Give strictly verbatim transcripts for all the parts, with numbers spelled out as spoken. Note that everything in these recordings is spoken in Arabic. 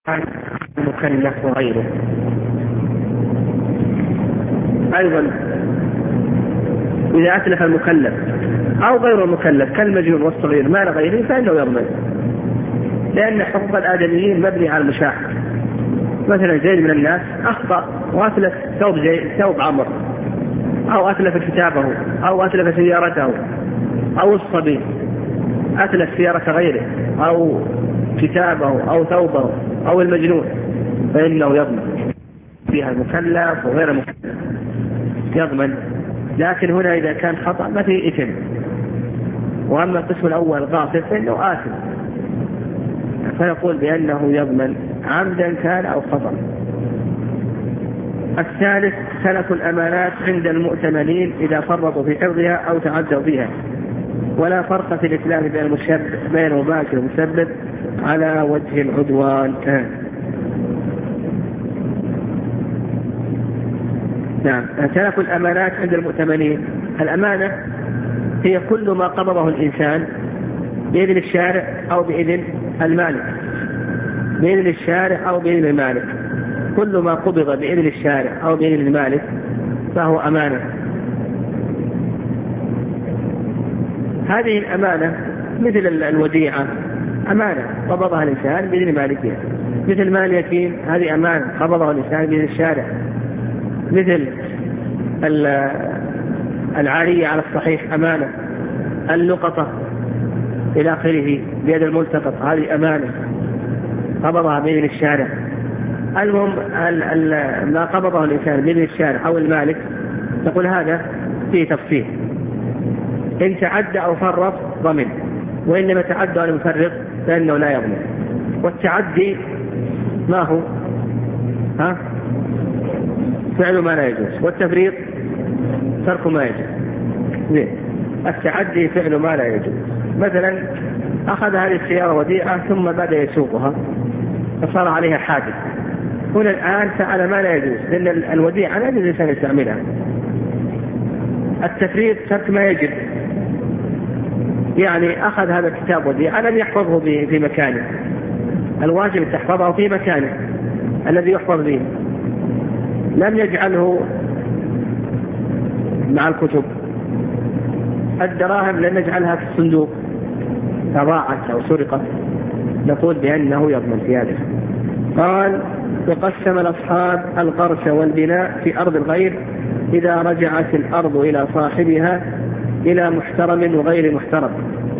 المكلف وغيره. أيضا إذا أتلف المكلف أو غير المكلف كالمجنون والصغير مال غيره فإنه يضمن، لأن حقوق الآدميين مبني على المشاحة. مثلا زيد من الناس أخطأ وأتلف ثوب زي ثوب عمر، أو أتلف كتابه، أو أتلف سيارته، أو الصبي أتلف سيارة غيره أو كتابه أو ثوبه، أو المجنون، فإنه يضمن فيها المكلف وغير المكلف يضمن. لكن هنا إذا كان خطأ ما فيه إثم. وأما القسم الأول غاصب فإنه آثم، فيقول بأنه يضمن عمدا كان أو خطأ. الثالث سلف الأمانات عند المؤتمنين إذا فرطوا في حفظها أو تعدوا فيها، ولا فرق في الإتلاف بين المشبه بين المباشر والمسبب على وجه العدوان. نعم. سلف الأمانات عند المؤتمنين، الأمانة هي كل ما قبضه الإنسان بإذن الشارع أو بإذن المالك، بإذن الشارع أو بإذن المالك، كل ما قبض بإذن الشارع أو بإذن المالك فهو أمانة. هذه الأمانة مثل الوديعة، أمانة قبضها الإنسان بإذن مالكها، مثل مال يتيم هذه أمانة قبضها الإنسان بإذن الشارع، مثل العارية على الصحيح أمانة، اللقطة إلى آخره بيد الملتقط هذه أمانة قبضها بإذن الشارع. المهم ما قبضه الإنسان بإذن الشارع أو المالك تقول هذا فيه تفصيل، إن تعدى أو فرط ضمن، وإنما تعدى أو مفرط فإنه لا يضمن. والتعدي ما هو؟ ها؟ فعل ما لا يجوز، والتفريط ترك ما يجوز. التعدي فعل ما لا يجوز، مثلا أخذ هذه السيارة وديعة ثم بدأ يسوقها فصار عليها حادث، هنا الآن فعل ما لا يجوز لأن الوديعة لا يجوز الإنسان يستعملها. التفريط ترك ما يجب، يعني أخذ هذا الكتاب وديعة لم يحفظه في مكانه، الواجب تحفظه في مكانه الذي يحفظ به، لم يجعله مع الكتب. الدراهم لن نجعلها في الصندوق تضاعت أو سرقت، نقول بأنه يضمن في هذا. قال وقسم الأصحاب الغرس والبناء في أرض الغير إذا رجعت الأرض إلى صاحبها إلى محترم وغير محترم.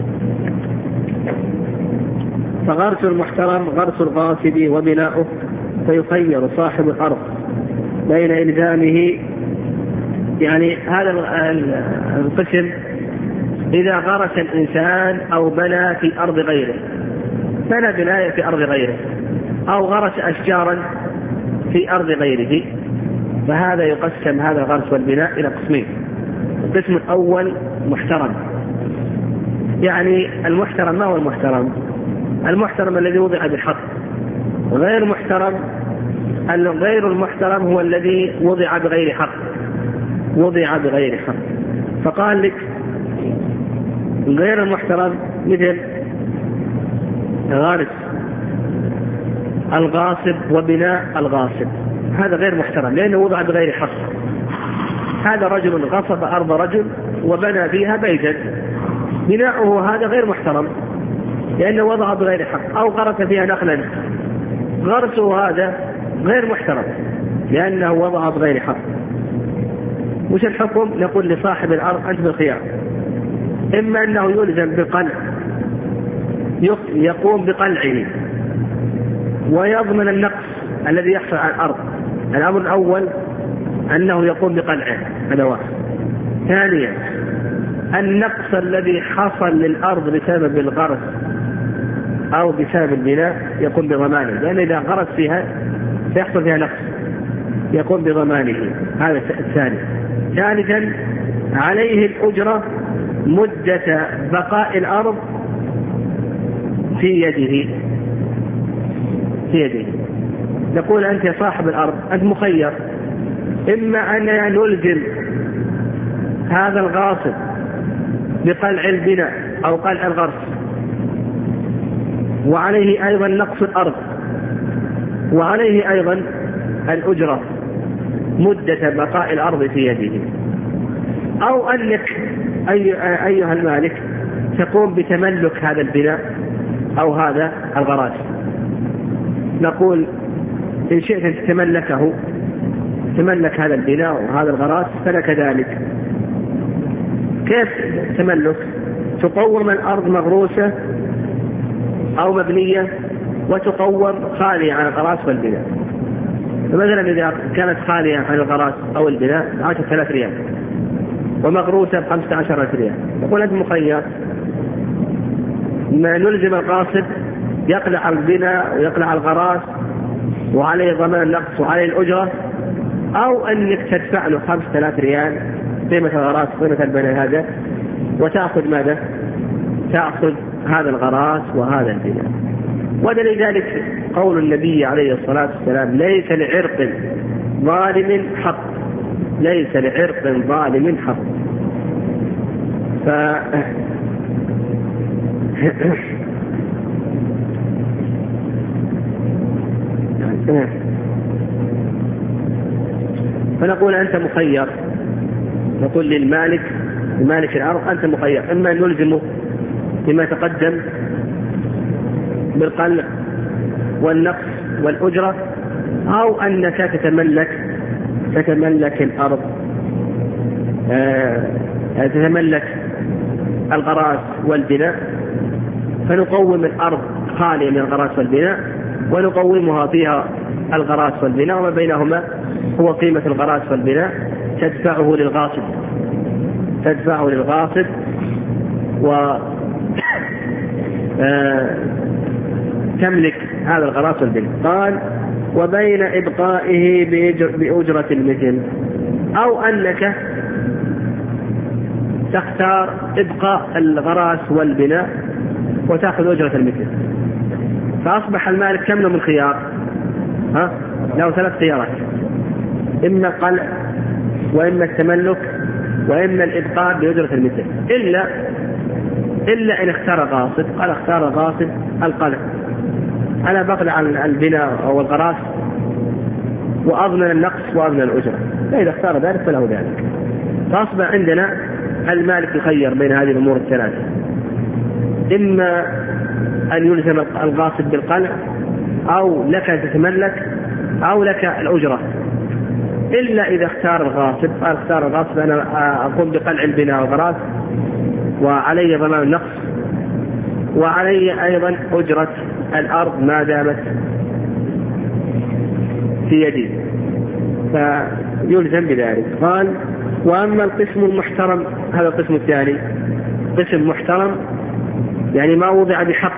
فغرس المحترم غرس الغاصب وبناؤه، فيخير صاحب الأرض بين إلزامه، يعني هذا القسم إذا غرس الإنسان أو بنى في أرض غيره، بنى بناية في أرض غيره أو غرس أشجارا في أرض غيره، فهذا يقسم هذا الغرس والبناء إلى قسمين. القسم الأول محترم، يعني المحترم ما هو المحترم؟ المحترم الذي وضع بالحق، غير محترم غير المحترم هو الذي وضع بغير حق، وضع بغير حق. فقال لك غير المحترم مثل غارس الغاصب وبناء الغاصب، هذا غير محترم لأنه وضع بغير حق. هذا رجل غصب أرض رجل وبنى فيها بيتا، بناؤه هذا غير محترم لأنه وضع بغير حق، أو غرس فيها نخلا، غرسه هذا غير محترم لأنه وضع بغير حق. وش الحكم؟ نقول لصاحب الأرض أنت بالخيار، إما أنه يلزم بقلع، يقوم بقلعه ويضمن النقص الذي يحصل على الأرض. الأمر الأول أنه يقوم بقلعه، هذا واحد. ثانيا النقص الذي حصل للأرض بسبب الغرس أو بسبب البناء يقوم بضمانه، لأن إذا غرس فيها سيحصل فيها نقص، يقوم بضمانه. هذا الثاني. ثالثا عليه الأجرة مدة بقاء الأرض في يده، في يده. نقول أنت يا صاحب الأرض أنت مخير، إما أن نلزم هذا الغاصب بقلع البناء أو قلع الغرس، وعليه أيضا نقص الأرض، وعليه أيضا الأجرة مدة بقاء الأرض في يده، أو أنك أي أيها المالك تقوم بتملك هذا البناء أو هذا الغراس. نقول إن شئت أن تتملكه، تملك هذا البناء وهذا الغراس فلك ذلك. كيف تملك؟ تقوم الأرض مغروسة أو مبنية وتقوم خالية عن الغراس والبناء. فمثلا إذا كانت خالية عن الغراس أو البناء عشرة آلاف ريال ومغروسة بخمسة عشر ألف ريال، يقول أنت مخير، ما نلزم القاصد يقلع البناء ويقلع الغراس وعليه ضمان نقص وعليه الأجرة، أو أنك تدفع له خمسة آلاف ريال قيمة الغراس قيمة البناء هذا وتأخذ ماذا؟ تأخذ هذا الغراس وهذا البناء. ودليل ذلك قول النبي عليه الصلاة والسلام: ليس لعرق ظالم حق، ليس لعرق ظالم حق. ف... فنقول أنت مخير، نقول للمالك لمالك الأرض أنت مخير، إما أن نلزمه بما تقدم بالقلع والنقص والأجرة، أو أنك تتملك تتملك الأرض آه تتملك الغراس والبناء، فنقوم الأرض خالية من الغراس والبناء ونقومها فيها الغراس والبناء، وما بينهما هو قيمة الغراس والبناء تدفعه للغاصب تدفعه للغاصب و آه تملك هذا الغراس والبناء. قال: وبين إبقائه بأجرة المثل، أو أنك تختار إبقاء الغراس والبناء وتأخذ أجرة المثل. فأصبح المالك كم من خيار؟ ها؟ له ثلاث خيارات: إما قلع، وإما التملك، وإما الإبقاء بأجرة المثل، إلا إلا إن اختار غاصب. قال: اختار غاصب القلع، أنا بقلع البناء أو الغراس وأضمن النقص وأضمن الأجرة، فإذا اختار ذلك فله ذلك. فأصبح عندنا المالك يخير بين هذه الأمور الثلاثة: إما أن يلزم الغاصب بالقلع، أو لك أن تتملك، أو لك الأجرة. إلا إذا اختار الغاصب، قال: اختار الغاصب أنا أقوم بقلع البناء والغراس وعلي ضمان النقص وعلي أيضا أجرة الأرض ما دامت في يدي، فيلزم بذلك. قال: وأما القسم المحترم، هذا القسم الثاني، قسم محترم يعني ما وضع بحق،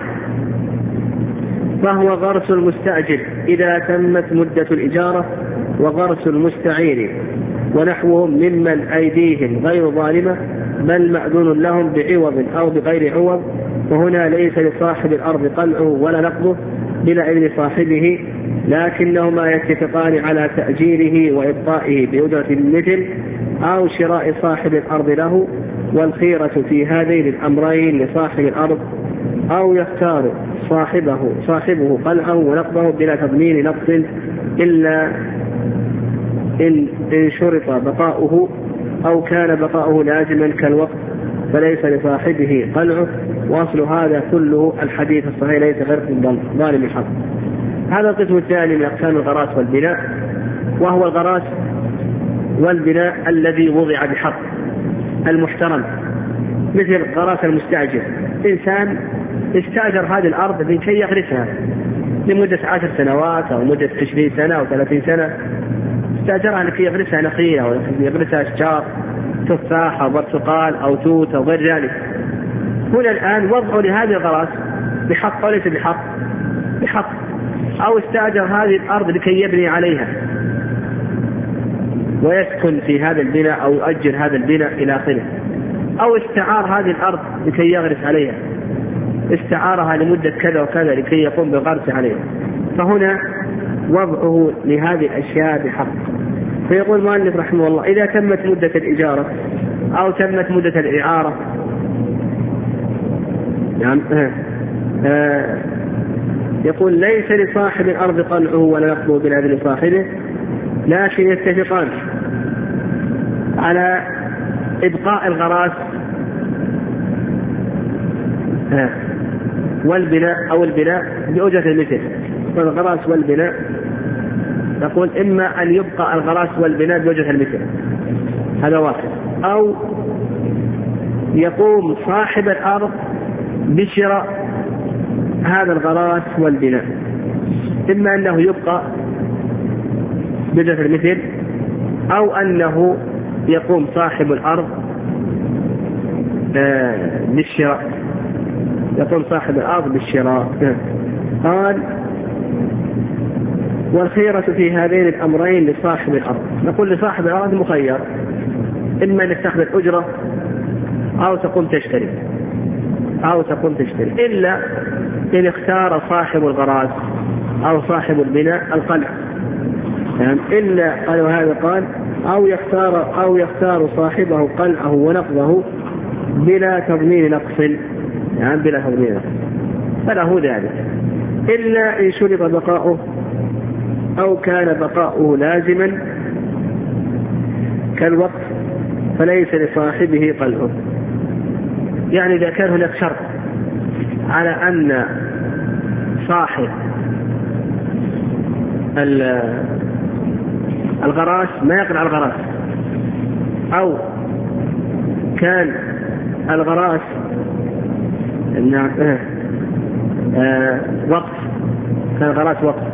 فهو غرس المستأجر إذا تمت مدة الإجارة، وغرس المستعير ونحوهم ممن أيديهم غير ظالمة بل مأذون لهم بعوض أو بغير عوض، وهنا ليس لصاحب الأرض قلعه ولا نقضه بلا إذن صاحبه، لكنهما يتفقان على تأجيره وإبقائه بأجرة المثل أو شراء صاحب الأرض له، والخيرة في هذين الأمرين لصاحب الأرض، أو يختار صاحبه صاحبه قلعه ونقضه بلا تضمين نقص إلا إن, إن شرط بقاؤه أو كان بقاؤه لازما كالوقت، فليس لصاحبه قلعه. وأصل هذا كله الحديث الصحيح: ليس غير ظالم الحق. هذا القسم الثاني من أقسام الغراس والبناء، وهو الغراس والبناء الذي وضع بحق المحترم، مثل غراس المستأجر. إنسان استأجر هذه الأرض لكي يغرسها لمدة عشر سنوات أو مدة عشرين سنة أو ثلاثين سنة، استأجرها لكي يغرسها نخيل أو يغرسها أشجار تفاح أو برتقال أو توت أو غير ذلك. هنا الآن وضعوا لهذه الغراس بحق وليس بحق بحق، أو استأجر هذه الأرض لكي يبني عليها ويسكن في هذا البناء أو يؤجر هذا البناء إلى آخره، أو استعار هذه الأرض لكي يغرس عليها، استعارها لمدة كذا وكذا لكي يقوم بالغرس عليها. فهنا وضعه لهذه الأشياء بحق. فيقول المؤلف رحمه الله: إذا تمت مدة الإجارة أو تمت مدة الإعارة، يعني يقول ليس لصاحب الأرض قلعه ولا نقضه بالأذن صاحبه، لكن يتفقان على إبقاء الغراس والبناء أو البناء بأجرة المثل. والغراس والبناء نقول إما أن يبقى الغراس والبناء بأجرة المثل، هذا واحد، أو يقوم صاحب الأرض بشراء هذا الغراس والبناء، إما أنه يبقى بأجرة المثل أو أنه يقوم صاحب الأرض بالشراء، يقوم صاحب الأرض بالشراء. قال والخيرة في هذين الأمرين لصاحب الأرض. نقول لصاحب الأرض مخير، إما أن يستخدم أجرة أو تقوم تشتري أو تقوم تشتري إلا إن اختار صاحب الغراس أو صاحب البناء القلع، يعني إلا قالوا هذا قال أو يختار أو يختار صاحبه قلعه ونقضه بلا تضمين نقص، يعني بلا تضمين نقص، فله ذلك إلا إن شرط بقاؤه أو كان بقاؤه لازما كالوقت فليس لصاحبه قلعه. يعني إذا كان هناك شرط على أن صاحب الغراس ما يقلع الغراس، أو كان الغراس آه وقت، كان الغراس وقت،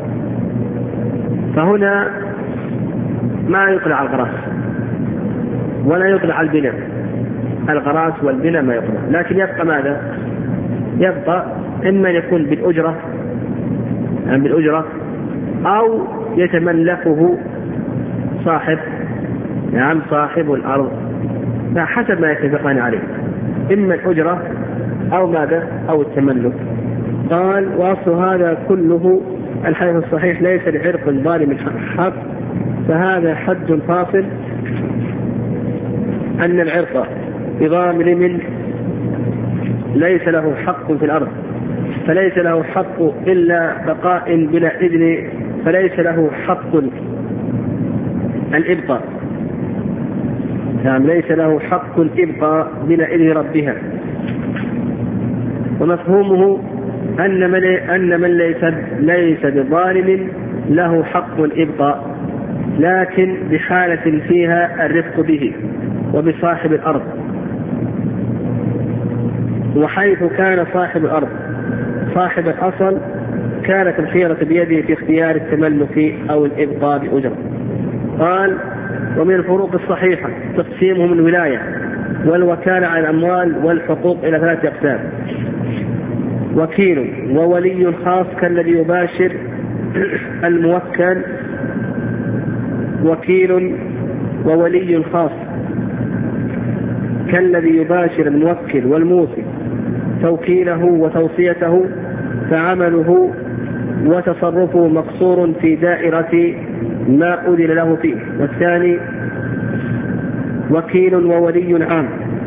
فهنا ما يقلع الغراس ولا يقلع البناء، الغراس والبناء ما يقلع، لكن يبقى ماذا؟ يبقى إما يكون بالأجرة يعني بالأجرة أو يتملكه صاحب يعني صاحب الأرض حسب ما يتفقان عليه، إما الأجرة أو ماذا أو التملك. قال وأصل هذا كله الحديث الصحيح ليس لعرق ظالم حق، فهذا حد فاصل أن العرق بظالم ليس له حق في الأرض، فليس له حق إلا بقاء بلا إذن، فليس له حق الإبقاء، يعني ليس له حق الإبقاء بلا إذن ربها. ومفهومه أن من, أن من ليس, ليس بظالم له حق الإبقاء، لكن بحالة فيها الرفق به وبصاحب الأرض. وحيث كان صاحب الأرض صاحب الأصل كانت الخيرة بيده في اختيار التملك أو الإبقاء بأجرة. قال ومن الفروق الصحيحة تقسيمهم الولاية والوكالة على الأموال والحقوق إلى ثلاثة أقسام: وكيل وولي خاص كالذي يباشر الموكل، وكيل وولي خاص كالذي يباشر الموكل والموصي توكيله وتوصيته، فعمله وتصرفه مقصور في دائرة ما أذن له فيه. والثاني وكيل وولي عام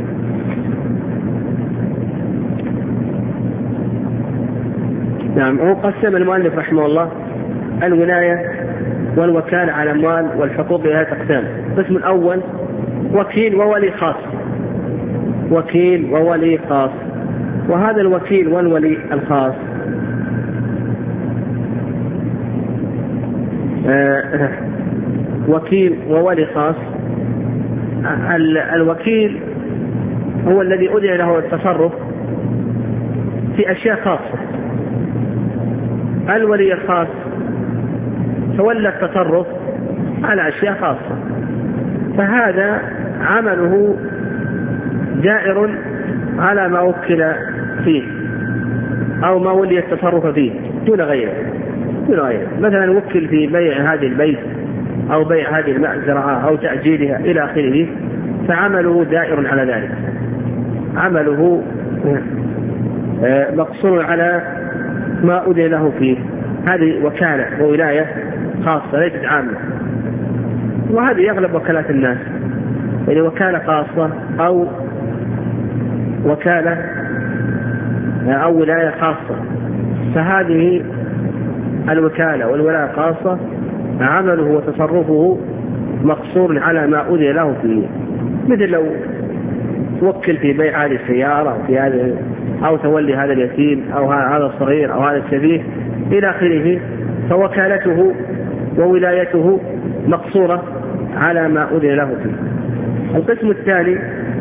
نعم. هو قسم المؤلف رحمه الله الولاية والوكالة على الأموال والحقوق إلى أقسام. القسم الأول وكيل وولي خاص، وكيل وولي خاص. وهذا الوكيل والولي الخاص آه وكيل وولي خاص. الوكيل هو الذي أذن له التصرف في أشياء خاصة، الولي الخاص تولى التصرف على أشياء خاصة، فهذا عمله جائر على ما وكل فيه أو ما ولي التصرف فيه دون غيره دون غيره. مثلا وكل في بيع هذه البيت أو بيع هذه المزرعة أو تأجيلها إلى آخره، فعمله دائر على ذلك، عمله مقصور على ما أذن له فيه. هذه وكالة وولاية خاصة ليست عامة، وهذه يغلب وكالات الناس، يعني وكالة خاصة أو وكالة أو ولاية خاصة، فهذه الوكالة والولاية خاصة عمله وتصرفه مقصور على ما أذن له فيه، مثل لو توكل في بيع هذه السيارة أو في هذا أو تولي هذا اليتيم أو هذا الصغير أو هذا السفيه إلى آخره، فوكالته وولايته مقصورة على ما أذن له فيه. القسم الثاني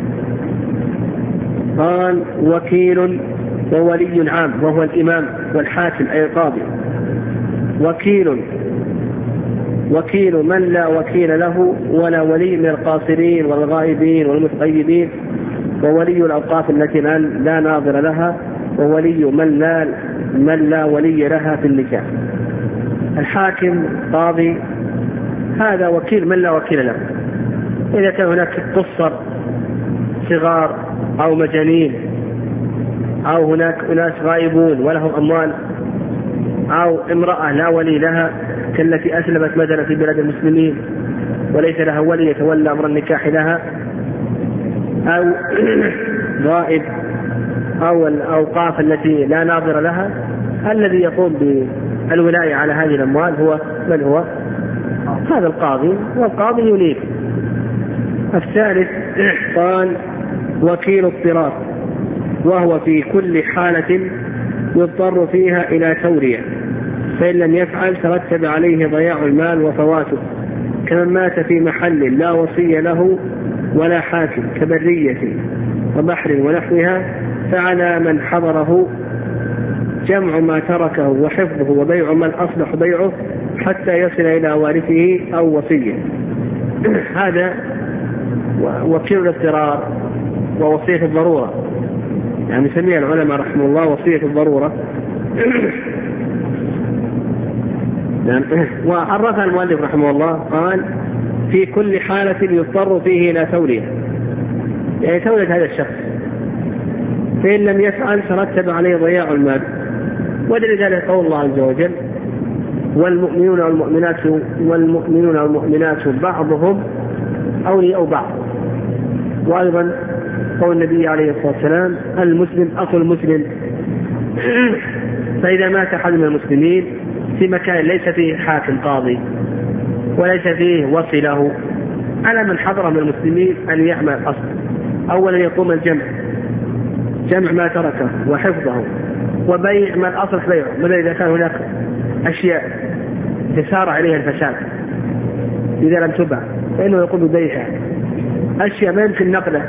قال وكيل وولي عام، وهو الإمام والحاكم أي القاضي. وكيل وكيل من لا وكيل له ولا ولي من القاصرين والغائبين والمتغيبين، وولي الأوقاف التي لا ناظر لها، وولي من لا, من لا ولي لها في النكاح. الحاكم قاضي هذا وكيل من لا وكيل له. إذا كان هناك قصر صغار أو مجانين أو هناك أناس غائبون ولهم أموال، أو امرأة لا ولي لها كالتي أسلمت مثلا في بلاد المسلمين وليس لها ولي يتولى أمر النكاح لها، أو غائب، أو الأوقاف التي لا ناظر لها، الذي يقوم بالولاية على هذه الأموال هو من هو؟ هذا القاضي، والقاضي ينيب. الثالث قال وكيل اضطرار، وهو في كل حالة يضطر فيها إلى تورية، فإن لم يفعل ترتب عليه ضياع المال وفواته، كمن مات في محل لا وصي له ولا حاكم كبرية وبحر ونحوها، فعلى من حضره جمع ما تركه وحفظه وبيع من أصلح بيعه حتى يصل إلى وارثه أو وصيه. هذا وكيل الاضطرار ووصية الضرورة، يعني يسميها العلماء رحمه الله وصية الضرورة. وعرفها المؤلف رحمه الله قال في كل حالة يضطر فيه إلى تولية، يعني تولية هذا الشخص، فإن لم يفعل ترتب عليه ضياع المال. ولذلك قول الله عز وجل والمؤمنون والمؤمنات والمؤمنون والمؤمنات بعضهم أولياء بعض. وأيضا قول النبي عليه الصلاة والسلام المسلم أخو المسلم. فإذا مات أحد من المسلمين في مكان ليس فيه حاكم قاضي وليس فيه وصي له، على من حضر من المسلمين أن يعمل أصلا. أولا يقوم الجمع، جمع ما تركه وحفظه وبيع من أصلح بيعه، من إذا كان هناك أشياء تسار عليها الفساد إذا لم تبع فإنه يقوم ببيعها، أشياء ما يمكن نقله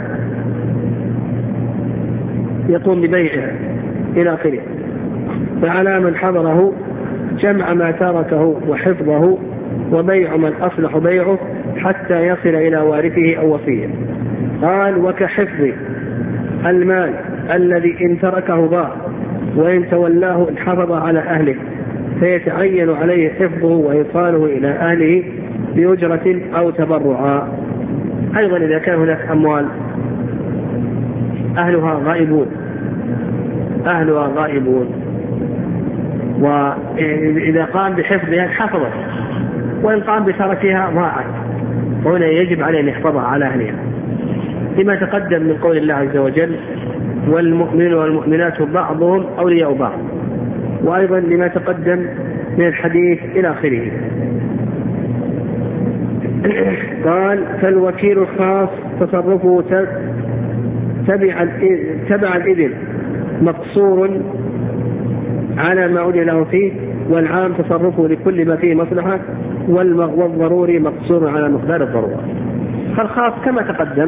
يقوم ببيعها إلى آخره. فعلى من حضره جمع ما تركه وحفظه وبيع من أصلح بيعه حتى يصل إلى وارثه أو وصيه. قال وكحفظ المال الذي إن تركه ضاع وإن تولاه انحفظ على أهله، فيتعين عليه حفظه وإيصاله إلى أهله بأجرة أو تبرعا. أيضا إذا كان هناك أموال أهلها غائبون أهلها غائبون وإذا قام بحفظها حفظت، وإن قام بتركها ضاعت، وهنا يجب عليه أن يحفظها على أهلها، لما تقدم من قول الله عز وجل والمؤمنون والمؤمنات بعضهم أولياء بعض، وأيضا لما تقدم من الحديث إلى آخره. قال فالوكيل الخاص تصرفه تبع تبع الإذن مقصور على ما أذن له فيه، والعام تصرفه لكل ما فيه مصلحة، والضروري مقصور على مقدار الضرورة. فالخاص كما تقدم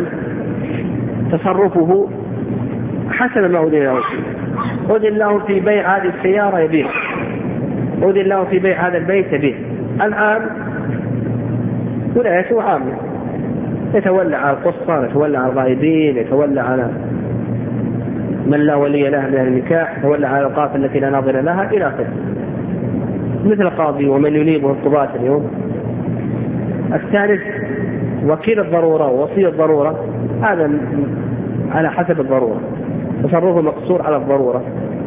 تصرفه حسب ما أذن له فيه، أذن له في بيع هذه السيارة يبيع، أذن له في بيع هذا البيت يبيع. العام ولايته عامة، يتولى على القصة، يتولى على الغائبين، يتولى على من لا ولي له من النكاح، يتولى على الأوقاف التي لا ناظر لها إلى آخره، مثل قاضي ومن ينيبه القضاة اليوم. الثالث وكيل الضرورة ووصي الضرورة، هذا على حسب الضرورة، تصرفه مقصور على الضرورة.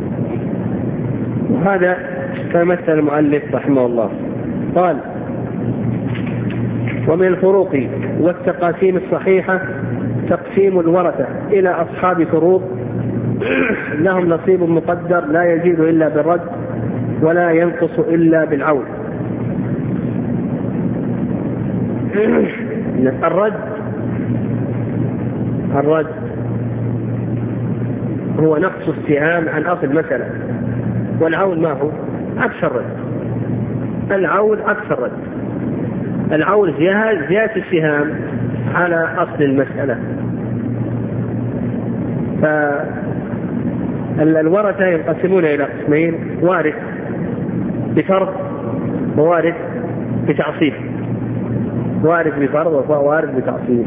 وهذا كمثل المؤلف رحمه الله. قال ومن الفروق والتقاسيم الصحيحة تقسيم الورثة إلى أصحاب فروض لهم نصيب مقدر لا يزيد إلا بالرد، ولا ينقص إلا بالعون. الرد الرد هو نقص السهام عن أصل المسألة، والعون ما هو؟ عكس الرد. العون عكس الرد. العون زيادة السهام على أصل المسألة. فالورثة ينقسمون إلى قسمين: وارث بفرض ووارث بتعصيب. وارث بفرض ووارث بتعصيب.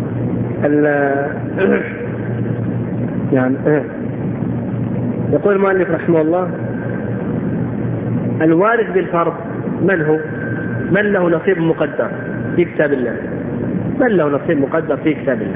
يعني يقول المؤلف رحمه الله: الوارث بالفرض من هو؟ من له نصيب مقدر في كتاب الله. من له نصيب مقدر في كتاب الله.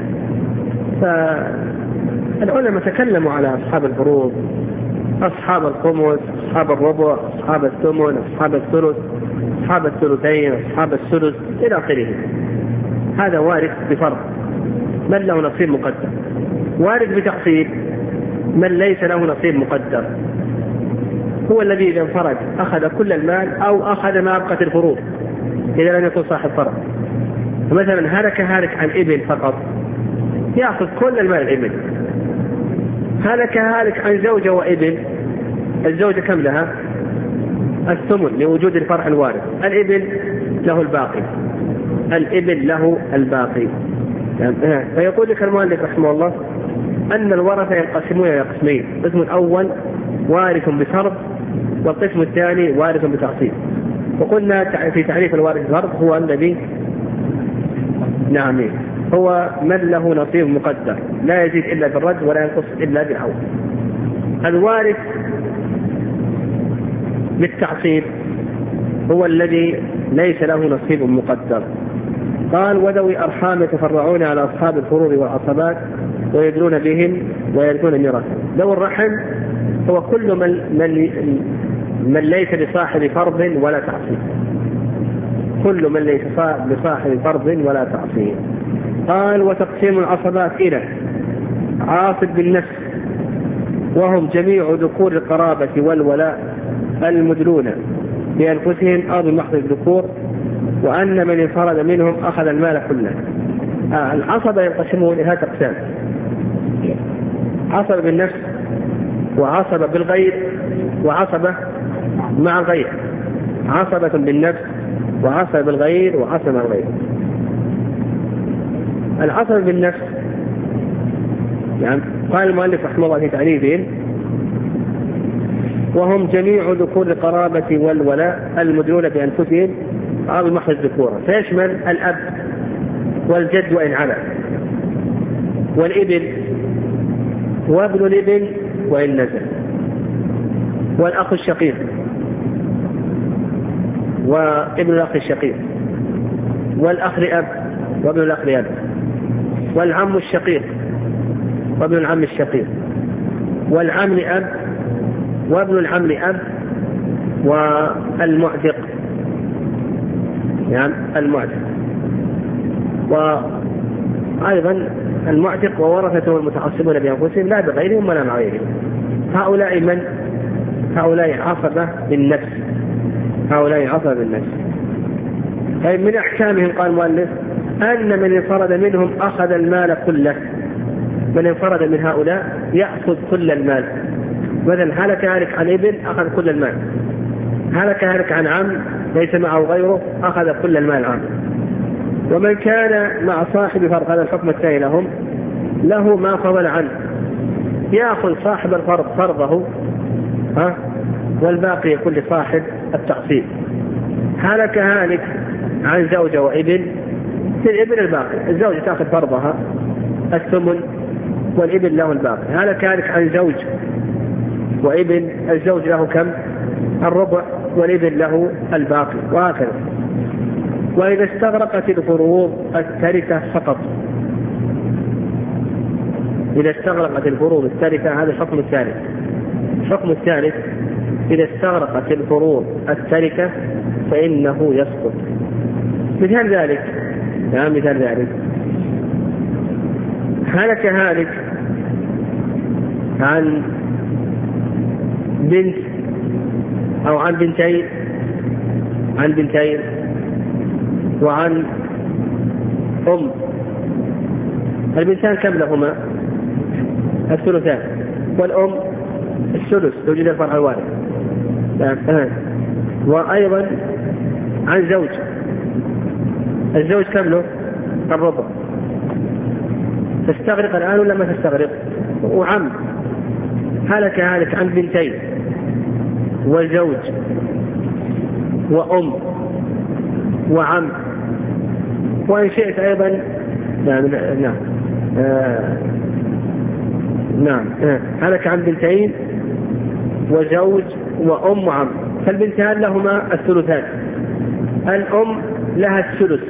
فالعلماء تكلموا على أصحاب الفروض: أصحاب الخمس، أصحاب الربع، أصحاب الثمن، أصحاب الثلث، أصحاب الثلثين، أصحاب السدس إلى آخره. هذا وارث بفرض من له نصيب مقدر. وارث بتعصيب من ليس له نصيب مقدر، هو الذي إذا انفرد أخذ كل المال أو أخذ ما أبقت الفروض إذا لم يكن صاحب فرض. مثلا هلك هالك عن ابن فقط يأخذ كل المال الابن. هلك هالك عن زوجة وابن، الزوجة كم لها؟ الثمن لوجود الفرع الوارث. الابن له الباقي. الابن له الباقي. فيقول لك المؤلف رحمه الله أن الورثة ينقسمون إلى قسمين: القسم الأول وارث بفرض، والقسم الثاني وارث بتعصيب. وقلنا في تعريف الوارث بفرض هو الذي نعم هو من له نصيب مقدر لا يزيد إلا بالرد ولا ينقص إلا بالعون. الوارث بالتعصيب هو الذي ليس له نصيب مقدر. قال: وذوي أرحام يتفرعون على أصحاب الفروض والعصبات ويدلون بهم ويرثون ميراثا. ذوي الرحم هو كل من, من, من ليس بصاحب فرض ولا تعصيب. كل من ليس بصاحب فرض ولا تعصيب. قال: وتقسيم العصبات إلى عاصب بالنفس، وهم جميع ذكور القرابة والولاء المدلون بأنفسهم أو بمحض الذكور، وأن من انفرد منهم أخذ المال كله. آه العصبة ينقسمون إلى ثلاث أقسام: عصبة بالنفس، وعصبة بالغير، وعصبة مع الغير. عصبة بالنفس وعصبة بالغير وعصبة مع الغير. العصبة بالنفس يعني قال المؤلف رحمه الله في تعريفهم: وهم جميع ذكور القرابة والولاء المدلون بأنفسهم أو بمحض الذكورة، فيشمل الأب والجد وإن علا، والابن وابن الابن وإن نزل، والأخ الشقيق وابن الأخ الشقيق، والأخ لأب وابن الأخ لأب، والعم الشقيق وابن العم الشقيق، والعم لأب وابن العم لأب، والمعتق يعني المعتق، وأيضا المعتق وورثته المتعصبون بأنفسهم لا بغيرهم ولا مع غيرهم. هؤلاء من؟ هؤلاء عصبة بالنفس. هؤلاء عصبة بالنفس. طيب من أحكامهم قال المؤلف أن من انفرد منهم أخذ المال كله. من انفرد من هؤلاء يأخذ كل المال. مثلا هلك هالك عن ابن أخذ كل المال. هلك هالك عن عم ليس معه غيره أخذ كل المال عام. ومن كان مع صاحب فرض، هذا الحكم الثاني لهم، له ما فضل عنه يأخذ صاحب الفرض فرضه ها والباقي يكون لصاحب التعصيب. هلك هالك عن زوجة وابن، في الابن الباقي، الزوجة تأخذ فرضها الثمن والابن له الباقي. هلك هالك عن زوج وابن، الزوج له كم؟ الربع، والابن له الباقي، وهكذا. وإذا استغرقت الفروض التركة فقط، إذا استغرقت الفروض التركة، هذا الحكم الثالث. الحكم الثالث إذا استغرقت الفروض التركة فإنه يسقط. مثال ذلك يعني مثال ذلك هلك هالك عن بنت أو عن بنتين عن بنتين وعن أم. البنتان كم لهما؟ الثلثان، والأم الثلث توجد الفرع الوارث. وأيضا عن زوج، الزوج كم له؟ الربع. تستغرق الآن ولا ما تستغرق؟ وعم هلك هلك عن بنتين وزوج وأم وعم، وإن شئت أيضا نعم نعم آه نعم آه. هلك عن بنتين وزوج وأم وعم، فالبنتان لهما الثلثان، الأم لها الثلث،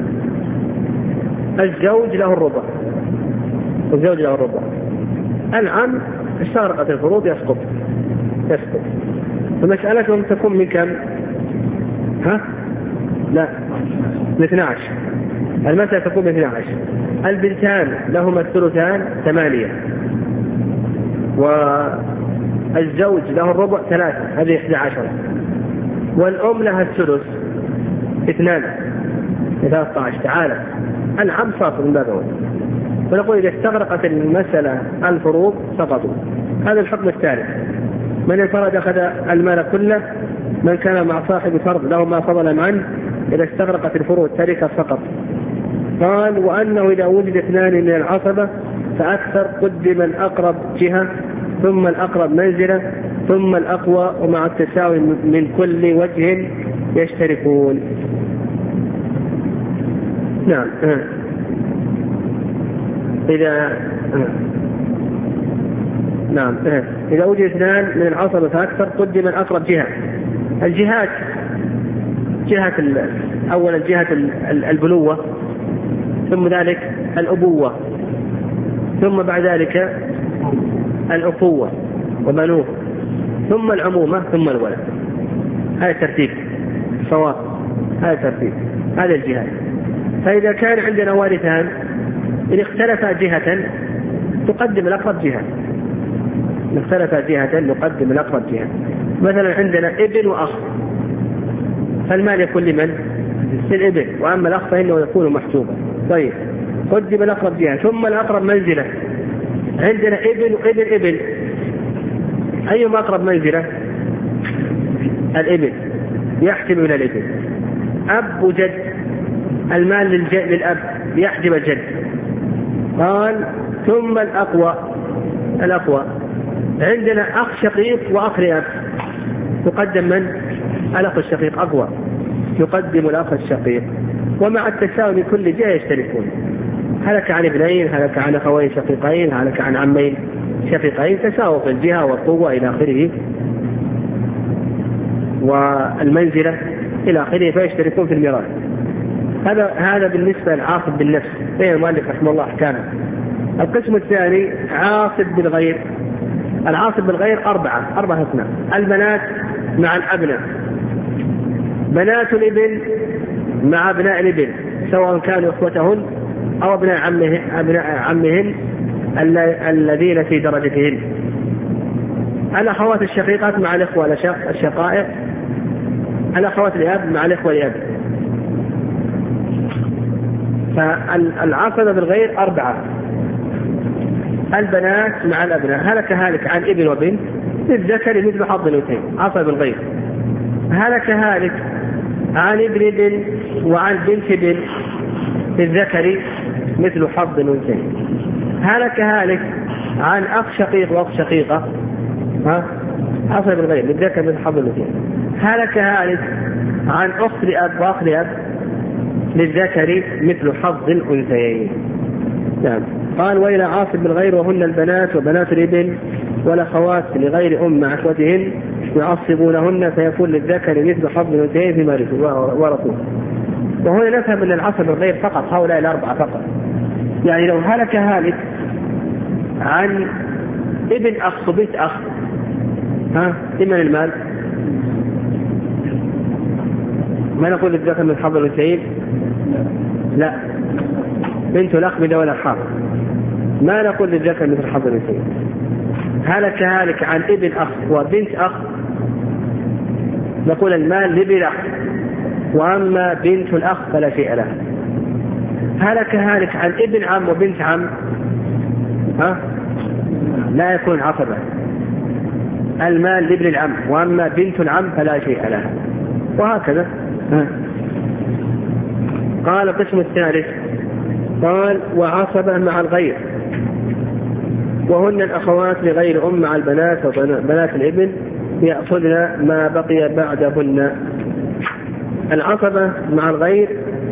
الزوج له الربع، الزوج له الربع. العم استغرقت الفروض يسقط يسقط. فمسألتهم تكون من كم؟ ها؟ لا، من اثني عشر. المسألة تكون من اثني عشر. البنتان لهما الثلثان ثمانية، والزوج له الربع ثلاثة، هذه إحدى عشر، والأم لها الثلث اثنان ثلاثة عشر. تعالى العم صار من باب أول. فنقول إذا استغرقت المسألة الفروض سقطوا. هذا الحكم الثالث: من انفرد أخذ المال كله، من كان مع صاحب فرض له ما فضل عنه، إذا استغرقت الفروض ترك سقط. قال: وأنه إذا وجد اثنان من العصبة فأكثر قدم الأقرب جهة ثم الأقرب منزلة ثم الأقوى، ومع التساوي من كل وجه يشتركون. نعم. إذا نعم إذا وجد اثنان من العصبة فأكثر قدم الأقرب جهة. الجهات جهة أولا جهة البنوة، ثم ذلك الأبوة، ثم بعد ذلك الأخوة وبنوه، ثم العمومة، ثم الولد. هذا الترتيب صواب، هذا الترتيب، هذا الجهات. فإذا كان عندنا وارثان إن اختلفا جهة تقدم الأقرب جهة، إن اختلفا جهة نقدم الأقرب جهة. مثلا عندنا ابن وأخ، فالمال يكون لمن؟ للابن، وأما الأخ فإنه يكون محسوبا. طيب، قدم الأقرب جهة ثم الأقرب منزلة. عندنا ابن وابن ابن، أيهما أقرب منزلة؟ الابن، يحجب إلى الابن. أب وجد، المال للجد للأب يحجب الجد. قال: ثم الأقوى الأقوى عندنا أخ شقيق وأخ لأب، يقدم من؟ الأخ الشقيق أقوى، يقدم الأخ الشقيق، ومع التساوي من كل جهة يشتركون. هلك عن ابنين، هلك عن أخوين شقيقين، هلك عن عمين شقيقين، تساووا في الجهة والقوة إلى آخره والمنزلة إلى آخره، فيشتركون في الميراث. هذا هذا بالنسبة للعاصب بالنفس، بين المؤلف رحمه الله أحكامه. القسم الثاني عاصب بالغير. العاصب بالغير أربعة أربعة أثناء: البنات مع الأبناء، بنات الابن مع أبناء الابن سواء كانوا إخوتهن أو أبناء عمهن, أبناء عمهن الذين في درجتهن، الأخوات الشقيقات مع الإخوة الشقائق، الأخوات الأب مع الإخوة الأب. فالعصبة بالغير أربعة: البنات مع الأبناء، هلك هالك عن ابن وبنت للذكر مثل حظ الأنثيين، عصبة بالغير. هلك هالك عن ابن ابن وعن بنت ابن للذكر مثل حظ الأنثيين. هلك هالك عن أخ شقيق وأخ شقيقة، ها عصبة بالغير للذكر مثل حظ الأنثيين. هلك هالك عن أخت لأب وأخ لأب للذكر مثل حظ الأنثيين. نعم. قال: وإلى عاصب بالغير وهن البنات وبنات الابن والأخوات لغير أم مع أخوتهن يعصبونهن، فيكون للذكر مثل حظ الأنثيين فيما ورثوه. وهنا نفهم أن العصب بالغير فقط هؤلاء الأربعة فقط. يعني لو هلك هالك عن ابن أخ وبنت أخ، ها لمن المال؟ ما نقول للذكر من حظ الأنثيين؟ لا، بنت الأخ من ذوي الأرحام، ما نقول للذكر مثل حظ الأنثيين. هلك هالك عن ابن أخ وبنت أخ، نقول المال لابن الأخ، وأما بنت الأخ فلا شيء لها. هلك هالك عن ابن عم وبنت عم ها لا يكون عصبة. المال لابن العم، وأما بنت العم فلا شيء لها، وهكذا. ها. قال القسم الثالث قال وعصبة مع الغير، وهن الأخوات لغير أم مع البنات وبنات الابن يأخذن ما بقي بعدهن. العصبة مع الغير،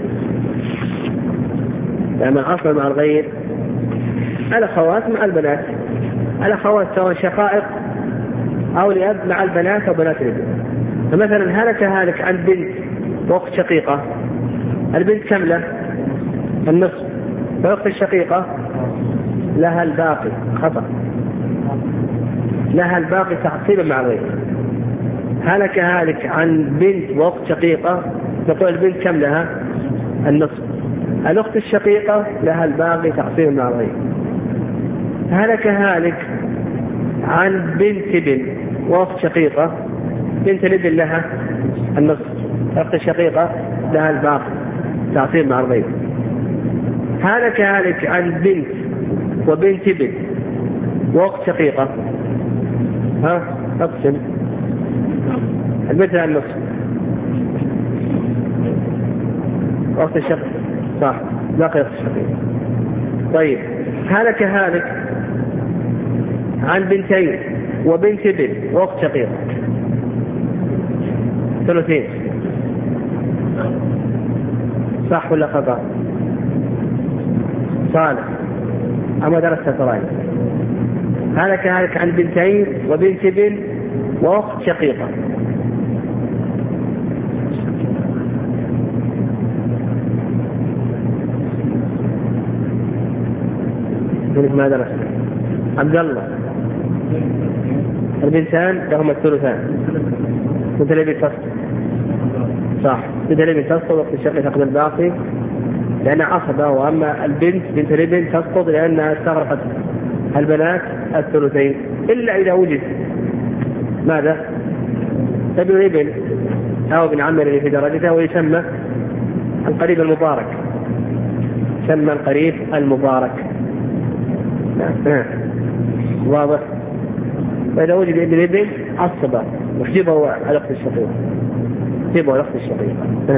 يعني العصبة مع الغير الأخوات مع البنات، الأخوات سواء شقائق أو لأب مع البنات وبنات الابن. فمثلا هلك هالك عن بنت وأخت شقيقة، البنت كم له؟ النصف، والأخت الشقيقة لها الباقي، خطأ، لها الباقي تحصيلا مع الغير. هلك هالك عن بنت وأخت شقيقة، نقول البنت كم لها؟ النصف، الأخت الشقيقة لها الباقي تحصيلا مع الغير. هلك هالك عن بنت ابن وأخت شقيقة، بنت الابن لها النصف، الأخت الشقيقة لها الباقي تحصيلا مع الغير. هلك هالك عن بنت وبنت ابن وأخت شقيقة، ها اقسم البنت لها النصف، أخت الشقيقة صح، باقي أخت الشقيقة. طيب هلك هالك عن بنتين وبنت ابن وأخت شقيقة، ثلثين، صح ولا خطأ؟ صالح، أما درست تراي. هلك هالك عن بنتين وبنت ابن وأخت شقيقة، ما درست. عبد الله البنتان لهم الثلثان، مثل الابن تصل، صح، مثل الابن تصل وقت الشقيقة تأخذ الباقي لأنها عصبة، وأما البنت بنت الابن تسقط لأنها استغرقت البنات الثلثين، إلا إذا وجد ماذا؟ ابن الابن أو ابن عم الذي في درجته، ويسمى القريب المبارك، يسمى القريب المبارك. واضح؟ فإذا وجد ابن الابن عصبة وحجبه على الأخت الشقيقة، حجبه على الأخت الشقيقة.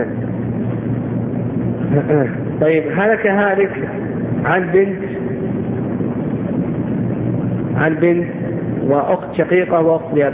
طيب هلك هالك عن بنت عن بنت وأخت شقيقة وأخت لأب،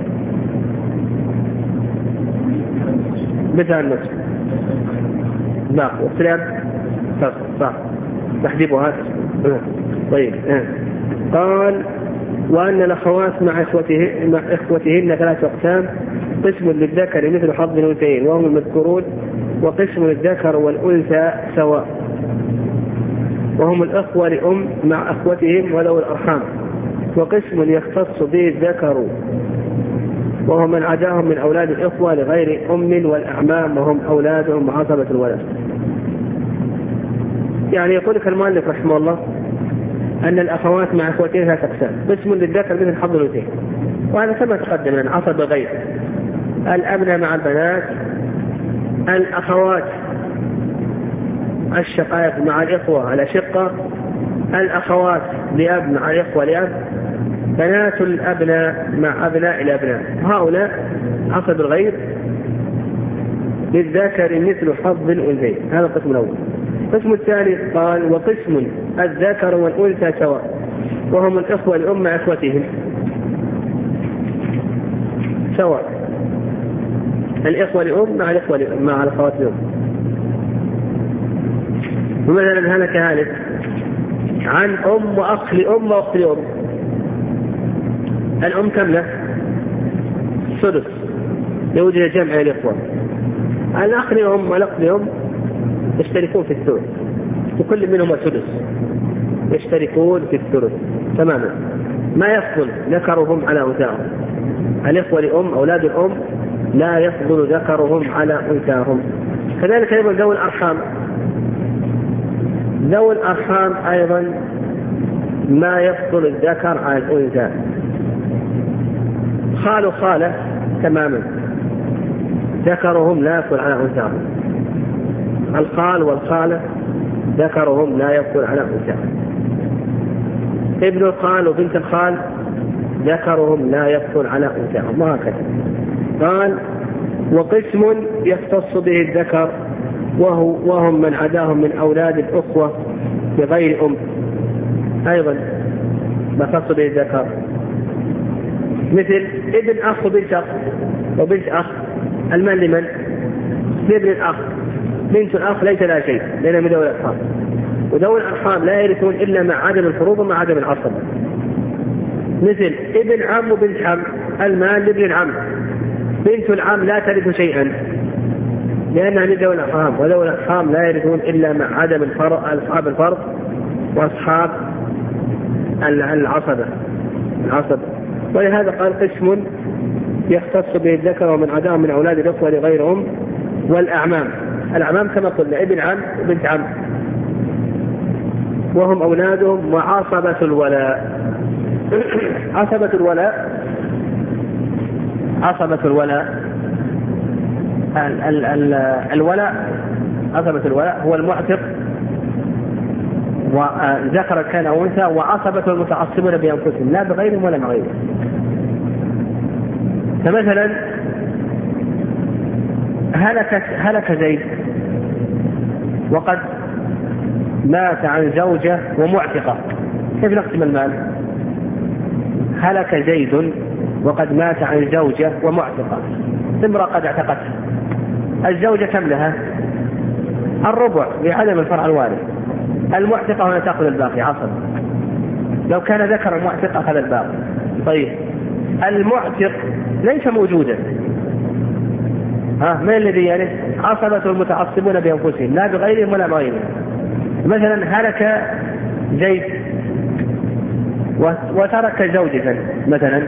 مثل النصف، لا أخت لأب صح صح تحجبها. طيب قال وأن الأخوات مع إخوتهن, مع إخوتهن ثلاث أقسام، قسم للذكر مثل حظ الأنثيين وهم المذكورون، وقسم للذكر والأنثى سواء، وهم الأخوة لأم مع أخوتهم ولو الأرحام، وقسم يختص به الذكر وهم من عداهم من أولاد الإخوة لغير أم والأعمام وهم أولادهم وعصبة الولد. يعني يقول لك المؤلف رحمه الله أن الأخوات مع أخوتين ثلاث أقسام، قسم للذكر مثل حظ الأنثيين، وهذا كما تقدم أن عصب غير الأبناء مع البنات، الأخوات الشقائق مع الإخوة الأشقة، الأخوات لأب مع الإخوة لأب، بنات الأبناء مع أبناء الأبناء، هؤلاء عصب الغير للذكر مثل حظ الأنثيين. هذا القسم الأول. القسم الثاني قال وقسم الذكر والأنثى سواء، وهم الإخوة لأم مع إخوتهم سواء، الإخوة لأم مع الإخوة لأم مع الأخوات لأم. ومثلا هلك هالك عن أم وأخ لأم وأخت لأم، الأم كم له؟ سدس لوجد جمع الإخوة، الأخ لأم والأخ لأم يشتركون في الثلث، وكل منهم سدس يشتركون في الثلث تماما، ما يفضل ذكرهم على أنثاهم. الإخوة لأم أولاد الأم لا يفضل ذكرهم على أنثاهم. كذلك أيضا ذوي الأرحام، ذوي الأرحام أيضا ما يفضل الذكر على الأنثى، خال خالة تماما، ذكرهم لا يدخل على أنثاهم. الخال والخالة ذكرهم لا يدخل على أنثاهم. ابن الخال وبنت الخال ذكرهم لا يدخل على أنثاهم، وهكذا. قال وقسم يختص به الذكر وهو وهم من عداهم من أولاد الأخوة بغير أم، أيضا يختص به الذكر، مثل ابن أخ وبنت أخ وبنت أخ. المال لمن؟ لابن الأخ. بنت الأخ ليس لها شيء لأنها من ذوي الأرحام، وذوي الأرحام لا يرثون إلا مع عدم الفروض ومع عدم العصبة. مثل ابن عم وبنت عم، المال لابن العم. بنت العم لا ترث شيئا لأنها من ذوي الأرحام، وذوي الأرحام لا يرثون إلا مع عدم الفرض، أصحاب الفرض وأصحاب العصبة العصبة. ولهذا قال قسم يختص به الذكر ومن عداهم من أولاد الأخوة لغير أم والأعمام. الأعمام كما قلنا ابن عم وبنت عم، وهم أولادهم وعصبة الولاء. عصبة الولاء عصبة الولاء ال ال ال الولاء عصبة الولاء هو المعتق وذكر كان أو أنثى، وعصبة المتعصبون بأنفسهم لا بغيرهم ولا بغيرهم. فمثلا هلك هلك زيد وقد مات عن زوجة ومعتقة، كيف نقسم المال؟ هلك زيد وقد مات عن زوجة ومعتقة، امرأة قد اعتقتها، الزوجة كم لها؟ الربع لعدم الفرع الوارث، المعتقة هنا تأخذ الباقي عصب، لو كان ذكر المعتق أخذ الباقي. طيب المعتق ليس موجودا، ها من الذي يرث؟ عصبة المتعصبون بأنفسهم لا بغيرهم ولا بغيرهم. مثلا هلك زيد وترك زوجة مثلا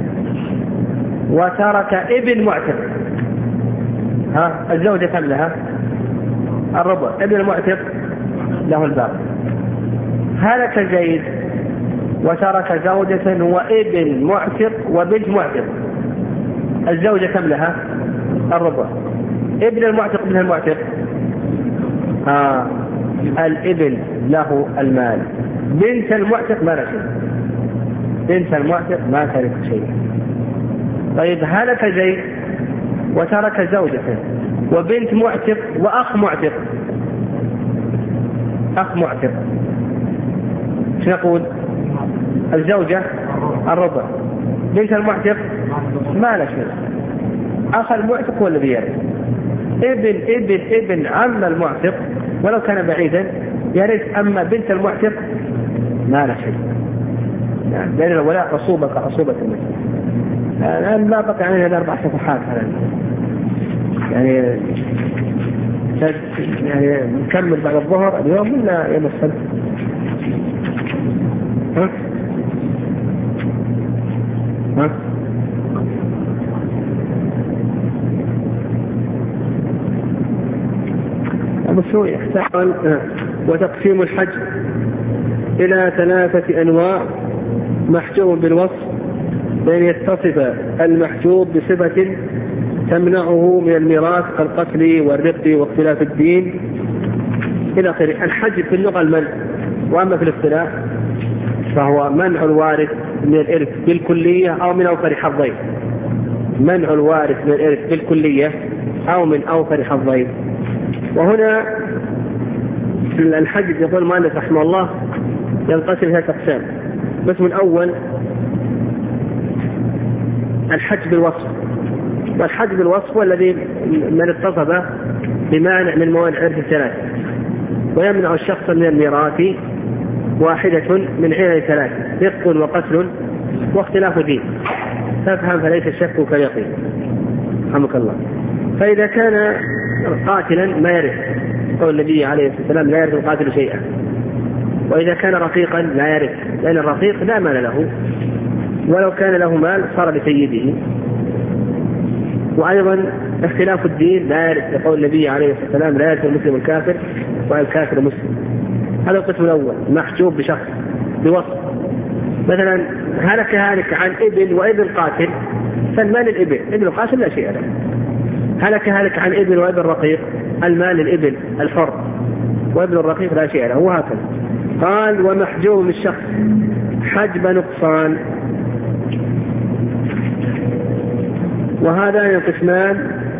وترك ابن معتق، ها الزوجة كم لها؟ الربع، ابن المعتق له الباقي. هلك زيد وترك زوجة وابن معتق وبنت معتق، الزوجة كم لها؟ الربع. ابن المعتق من المعتق آه. الابن له المال، بنت المعتق ما له شيء، بنت المعتق ما ترك شيء. طيب هلك زيد وترك زوجته وبنت معتق وأخ معتق، أخ معتق شو نقول؟ الزوجة الربع، بنت المعتق ما له شيء، أخ المعتق هو الذي يرث. ابن ابن ابن عم المعتق ولو كان بعيدا يرث، أما بنت المعتق ما له شيء، يعني لأن الولاء عصوبة كعصوبة المسلم. الآن ما بقى علينا يعني أربع صفحات على يعني يعني نكمل بعد الظهر اليوم ولا يوم السبت؟ ها؟ ها؟ أبو سوء يحتاج. وتقسيم الحج إلى ثلاثة أنواع: محجوب بالوصف بأن يتصف المحجوب بصفة تمنعه من الميراث كالقتل والرق واختلاف الدين إلى آخره. الحج في اللغة المنع، وأما في الاصطلاح فهو منع الوارث من الإرث بالكلية أو من أوفر حظين. منع الوارث من الإرث بالكلية أو من أوفر حظين. وهنا الحج يقول المؤلف رحمه الله ينقسم إلى أقسام. القسم الأول الحج بالوصف، والحج بالوصف هو الذي من اتصف بمانع من موانع الإرث الثلاث، ويمنع الشخص من الميراث واحدة من علل ثلاث: رق وقتل واختلاف دين. تفهم فليس الشك كاليقين رحمك الله. فإذا كان قاتلا ما يرث، قول النبي عليه الصلاة والسلام لا يرث القاتل شيئا. وإذا كان رقيقا لا يرث، لأن الرقيق لا مال له، ولو كان له مال صار لسيده. وأيضا اختلاف الدين لا يرث، لقول النبي عليه الصلاة والسلام لا يرث المسلم الكافر والكافر مسلم. هذا القسم الأول محجوب بشخص بوصف. مثلا هلك هالك عن ابن وابن قاتل، فالمال الابن، ابن القاتل لا شيء له. هلك هلك عن ابن وابن رقيق، المال للابن الحر وابن الرقيق لا شيء له، وهكذا. قال ومحجوب الشخص حجب نقصان. وهذان القسمان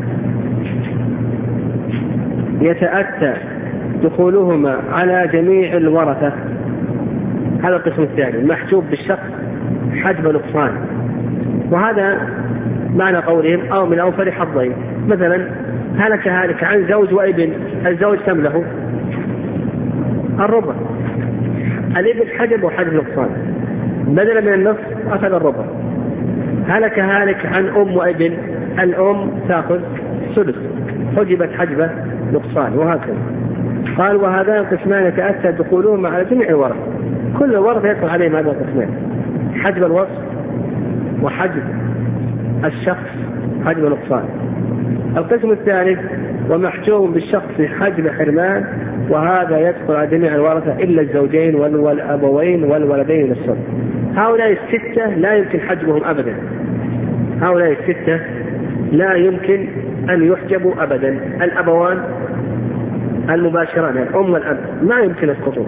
يتأتى دخولهما على جميع الورثة. هذا القسم الثاني، محجوب بالشخص حجب نقصان. وهذا معنى قولهم أو من أوفر حظين. مثلا هلك هالك عن زوج وابن، الزوج كم له؟ الربع. الابن حجب وحجب نقصان، بدلا من النصف أخذ الربع. هلك هالك عن أم وابن، الأم تأخذ سدس، حجبت حجبة نقصان، وهكذا. قال وهذان القسمان يتأتى دخولهما على جميع الورثة، كل الورثة يدخل عليهم هذا القسمان، حجب الوصف وحجب الشخص حجب نقصان. القسم الثالث ومحجوب بالشخص حجب حرمان، وهذا يدخل على جميع الورثة إلا الزوجين والأبوين والولدين للصلب. هؤلاء الستة لا يمكن حجبهم أبدا، هؤلاء الستة لا يمكن أن يحجبوا أبدا. الأبوان المباشران الأم والأب ما يمكن يسقطون،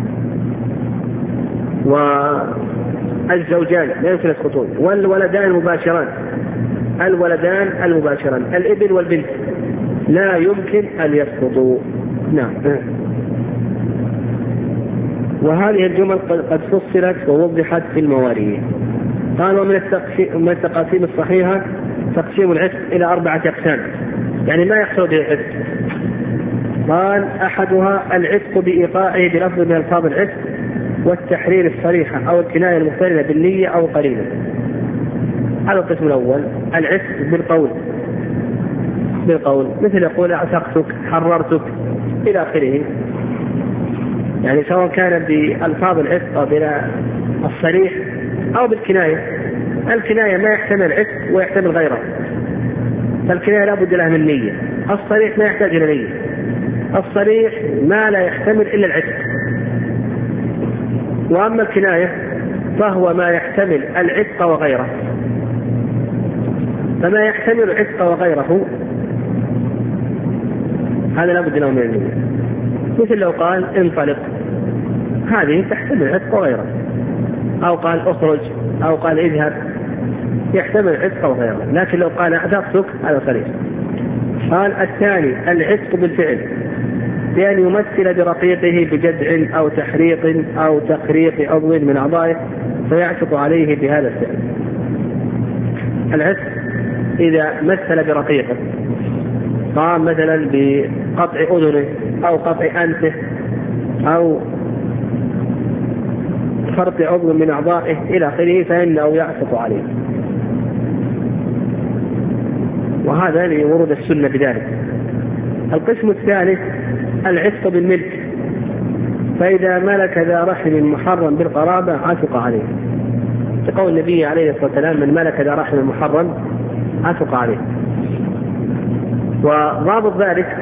والزوجان لا يمكن يسقطون، والولدان المباشران الولدان المباشران الابن والبنت لا يمكن أن يسقطوا. نعم. وهذه الجمل قد فصلت ووضحت في المواريث. قال ومن التقاسيم الصحيحة تقسيم العتق إلى أربعة أقسام، يعني ما يحصل به العتق. قال أحدها العتق بإيقاعه بلفظ من ألفاظ العتق والتحرير الصريحة أو الكناية المقترنة بالنية أو قليلا. هذا القسم الأول، العتق بالقول بالقول مثل يقول أعتقتك، حررتك إلى آخره، يعني سواء كان بألفاظ العتق أو بالصريح أو بالكناية. الكناية ما يحتمل عتق ويحتمل غيره، فالكناية لا بد لها من نية. الصريح ما يحتاج إلى نية، الصريح ما لا يحتمل إلا العتق. وأما الكناية فهو ما يحتمل العتق وغيره، فما يحتمل العتق وغيره هذا لا بد له من النية. مثل لو قال انطلق، هذه تحتمل العتق وغيره، أو قال اخرج، أو قال اذهب، يحتمل العتق وغيره. لكن لو قال اعتقتك هذا صريح. قال الثاني العتق بالفعل، بأن يمثل برقيقه بجدع أو تحريق أو تخريق عضو من أعضائه فيعتق عليه بهذا الفعل. العتق إذا مثل برقيقه، قام مثلا بقطع أذنه أو قطع أنفه أو فرط عضو من أعضائه إلى آخره فإنه يعتق عليه، وهذا لورود السنة بذلك. القسم الثالث العتق بالملك، فإذا ملك ذا رحم محرم بالقرابة عتق عليه، لقول النبي عليه الصلاة والسلام من ملك ذا رحم محرم عتق عليه. وضابط ذلك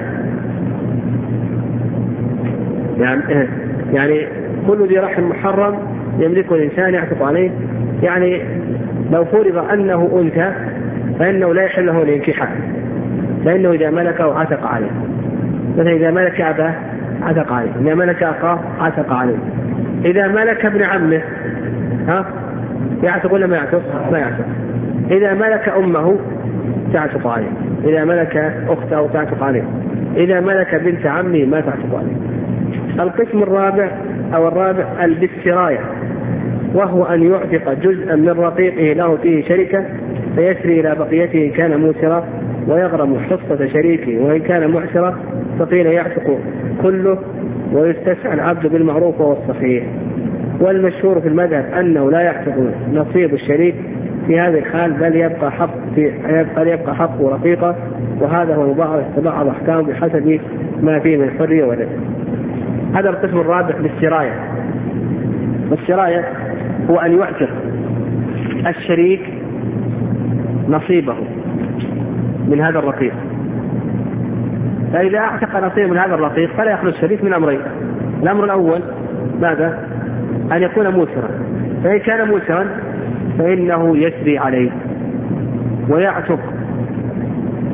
يعني, يعني كل ذي رحم محرم يملكه الإنسان يعتق عليه. يعني لو فرض أنه أنثى فإنه لا يحل له الانكحاء، فإنه إذا ملكه عتق عليه. مثلا إذا ملك أباه عتق عليه، إذا ملك أخاه عتق عليه، إذا ملك ابن عمه ها يعتق ولا ما يعتق؟ ما يعتق. إذا ملك أمه تعتق عليه، إذا ملك أخته تعتق عليه، إذا ملك بنت عمه ما تعتق عليه. القسم الرابع أو الرابع البالسراية، وهو أن يعتق جزءا من رقيقه له فيه شركة فيسري إلى بقيته إن كان موسرا، ويغرم حصة شريكه وإن كان معسرا، فقيل يعتق كله ويستسعى العبد بالمعروف والصحيح. والمشهور في المذهب أنه لا يعتق نصيب الشريك في هذه الحال، بل يبقى حق في بل يبقى حق رقيقه، وهذا هو بعض أحكام بحسب ما فيه من الحرية والرفق. هذا القسم الرابع بالسراية. والسراية هو أن يعتق الشريك نصيبه من هذا الرقيق، فإذا اعتق نصيبه من هذا الرقيق فلا يخلو الشريك من أمرين. الأمر الأول ماذا؟ أن يكون موسرا، فإن كان موسرا فإنه يسري عليه ويعتق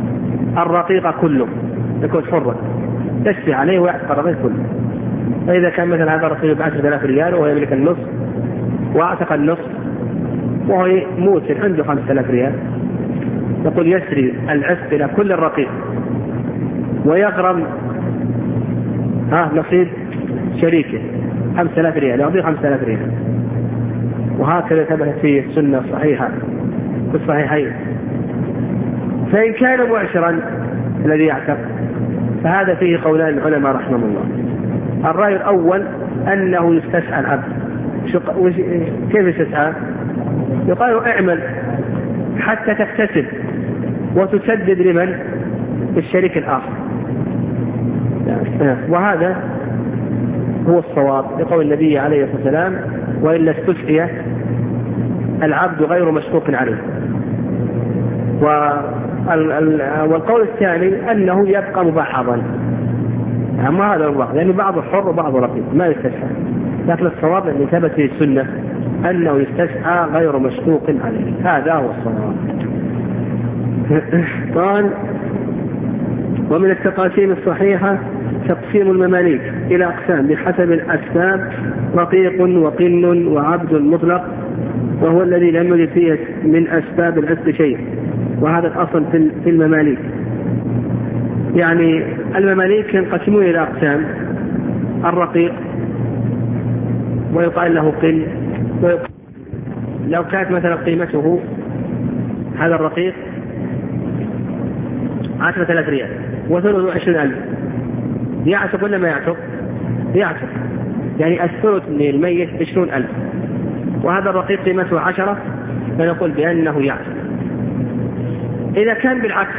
الرقيق كله يكون حرا تشفي عليه ويعتق الرقيق كله. فإذا كان مثلا هذا الرقيق بعشرة آلاف ريال وهو يملك النصف واعتق النصف وهو موسر عنده خمسة آلاف ريال، يقول يسري العتق إلى كل الرقيق ويغرم ها نصيب شريكه خمسة آلاف ريال، يعطيه خمسة آلاف ريال. وهكذا ثبت فيه السنة الصحيحة في الصحيحين. فإن كان معشرا الذي يعتق فهذا فيه قولان العلماء رحمه الله. الرأي الأول أنه يستسعى العبد. كيف يستسعى؟ يقال اعمل حتى تكتسب وتسدد لمن؟ الشريك الآخر. وهذا هو الصواب لقول النبي عليه الصلاة والسلام وإلا استسعي العبد غير مشكوك عليه. والقول الثاني أنه يبقى مبعضا، أما هذا الوقت لأن بعضه حر وبعضه رقيق ما يستسعى، لكن الصواب أن ثبت في السنة أنه يستسعى غير مشكوك عليه، هذا هو الصواب. قال ومن التقاسيم الصحيحة تقسيم المماليك إلى أقسام بحسب الأسباب: رقيق وقن وعبد مطلق، وهو الذي لم يجد فيه من أسباب العتق شيء، وهذا الأصل في المماليك. يعني المماليك ينقسمون إلى أقسام: الرقيق ويقال له قن، لو كانت مثلا قيمته هذا الرقيق عشرة آلاف ريال وثلث عشرين ألف، يعتق ولا ما يعتق؟ يعتق، يعني الثلث للميت عشرون ألف، وهذا الرقيق قيمته عشرة فنقول بأنه يعتق. إذا كان بالعكس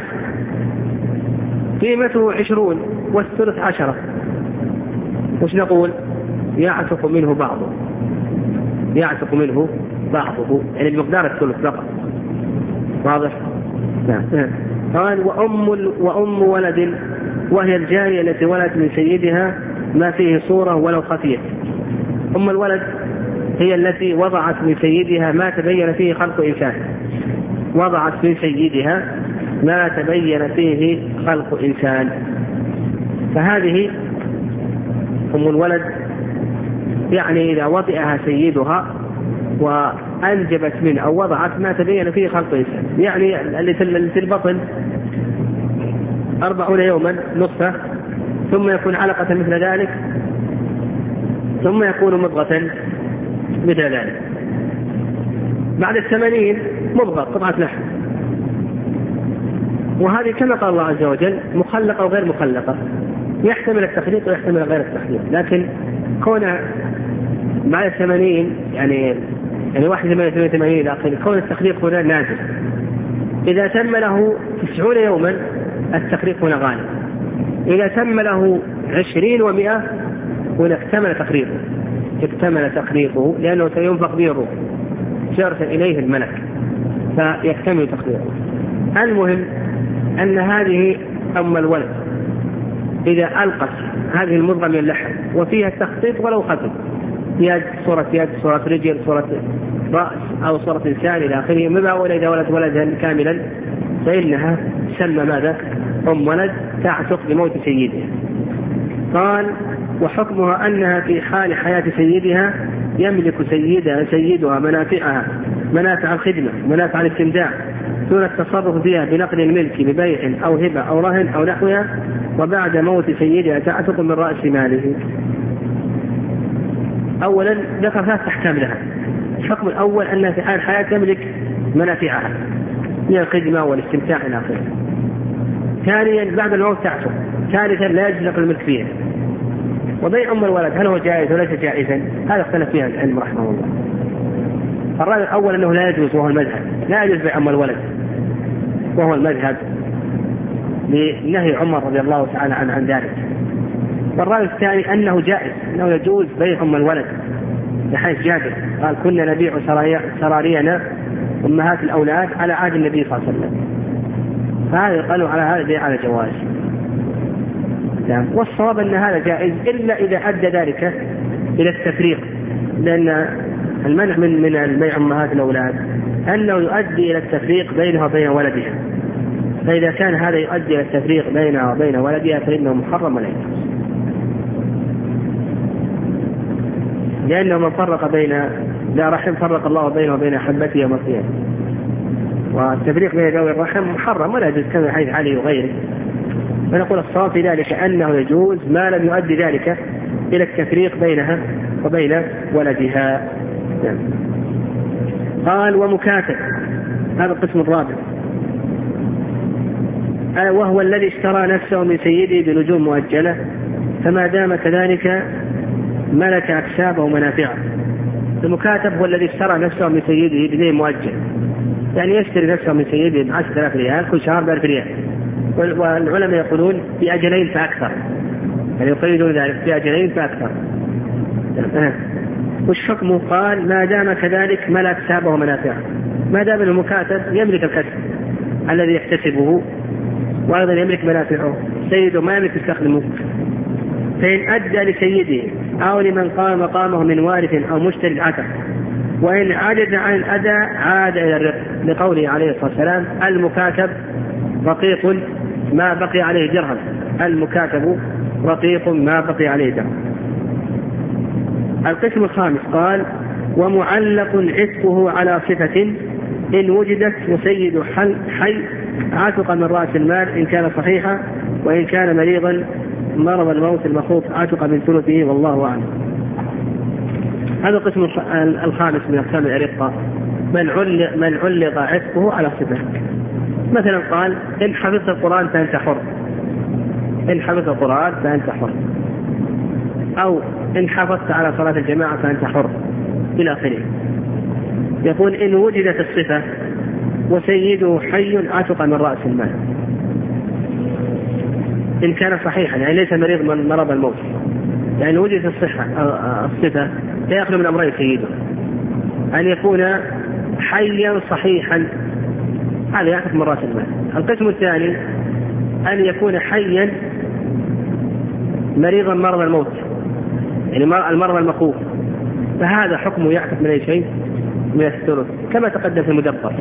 قيمته عشرون والثلث عشرة، وش نقول؟ يعتق منه بعضه، يعتق منه بعضه يعني بمقدار الثلث فقط. واضح؟ نعم. قال وأم, وأم ولد، وهي الجارية التي ولدت من سيدها ما فيه صورة ولو خفية. أم الولد هي التي وضعت من سيدها ما تبين فيه خلق إنسان، وضعت من سيدها ما تبين فيه خلق إنسان، فهذه أم الولد. يعني إذا وطئها سيدها وأنجبت منه أو وضعت ما تبين فيه خلق إنسان، يعني اللي في البطن أربعون يوما نصفة، ثم يكون علقة مثل ذلك، ثم يكون مضغة مثل ذلك، بعد الثمانين مضغة قطعة لحم. وهذه كما قال الله عز وجل مخلقة وغير مخلقة، يحتمل التخليق ويحتمل غير التخليق، لكن كون بعد الثمانين يعني يعني واحد ثمانية وثمانين إلى آخره، كون التخليق هنا نازل. إذا تم له تسعون يوما التخليق هنا غالب، إذا تم له عشرين ومئة هنا اكتمل تخليقه، اكتمل تخليقه لأنه سينفخ به الروح شرفا إليه الملك فيكتمل تخليقه. المهم أن هذه أم الولد إذا ألقت هذه المضغة من اللحم وفيها التخطيط ولو خطط، يد، صورة يد، صورة رجل، صورة رأس أو صورة إنسان إلى آخره، مما ولا إذا ولد ولدا كاملا فإنها تسمى ماذا؟ أم ولد، تعتق بموت سيدها. قال وحكمها أنها في حال حياة سيدها يملك سيدها سيدها منافعها، منافع الخدمة، منافع الاستمتاع، دون التصرف فيها بنقل الملك ببيع أو هبة أو رهن أو نحوها، وبعد موت سيدها تعتق من رأس ماله. أولا ذكر ثلاث أحكام لها. الحكم الأول أنها في حال الحياة تملك منافعها من الخدمة والاستمتاع إلى آخره. ثانيا بعد الموت تعتق. ثالثا لا يجوز نقل الملك فيها. وبيع أم الولد هل هو جائز وليس جائزا؟ هذا اختلف فيها العلم رحمه الله. الرأي الأول أنه لا يجوز وهو المذهب، لا يجوز بيع أم الولد وهو المذهب لنهي عمر رضي الله تعالى عنه عن ذلك. والرأي الثاني أنه جائز، أنه يجوز بيع أم الولد بحيث جابر قال كنا نبيع سرارينا أمهات الأولاد على عهد النبي صلى الله عليه وسلم، فهذا قالوا على هذا بيع على جواز. والصواب أن هذا جائز إلا إذا أدى ذلك إلى التفريق، لأن المنع من من البيع أمهات الأولاد أنه يؤدي إلى التفريق بينها وبين ولدها، فإذا كان هذا يؤدي إلى التفريق بينها وبين ولدها فإنه محرم ولا يجوز، لأنه من فرق بين لا رحم فرق الله بينه وبين أحبته يوم القيامة، والتفريق بين ذوي الرحم محرم ولا يجوز كما حديث علي وغيره. فنقول الصواب في ذلك أنه يجوز ما لم يؤدي ذلك إلى التفريق بينها وبين ولدها. يعني. قال ومكاتب، هذا القسم الرابع، وهو الذي اشترى نفسه من سيده بنجوم مؤجلة، فما دام كذلك ملك أكسابه ومنافعه. المكاتب هو الذي اشترى نفسه من سيده بدين مؤجل، يعني يشتري نفسه من سيده بعشرة آلاف ريال كل شهر بألف ريال، والعلماء يقولون بأجلين فأكثر، يعني يقيدون ذلك بأجلين فأكثر. والحكم قال ما دام كذلك ملك أكسابه ومنافعه، ما دام المكاتب يملك الكسب الذي يحتسبه وأيضا يملك منافعه، سيده ما يملك يستخدمه، فإن أدى لسيده أو لمن قام مقامه من وارث أو مشتري عتق، وإن عجز عن الأداء عاد إلى الرق، لقوله عليه الصلاة والسلام المكاتب رقيق ما بقي عليه درهم، المكاتب رقيق ما بقي عليه درهم. القسم الخامس قال ومعلق عتقه على صفة إن وجدت وسيد حي عتق من رأس المال إن كان صحيحا، وإن كان مريضا مرض الموت المخوف عتق من ثلثه والله أعلم. هذا القسم الخامس من أقسام الأرقة، من علق, من علق عتقه على صفة. مثلا قال إن حفظت القرآن فأنت حر، إن حفظت القرآن فأنت حر، أو إن حفظت على صلاة الجماعة فأنت حر إلى آخره. يقول إن وجدت الصفة وسيده حي عتق من رأس المال إن كان صحيحا، يعني ليس مريض من مرض الموت، يعني وجدت الصحة الصفة فيأخذ من أمرين سيده، أن يكون حيا صحيحا هذا يعتق من رأس المال. القسم الثاني أن يكون حيا مريضا مرض الموت، يعني المرض المخوف، فهذا حكمه يعتق من أي شيء من الثلث كما تقدم في المدبر.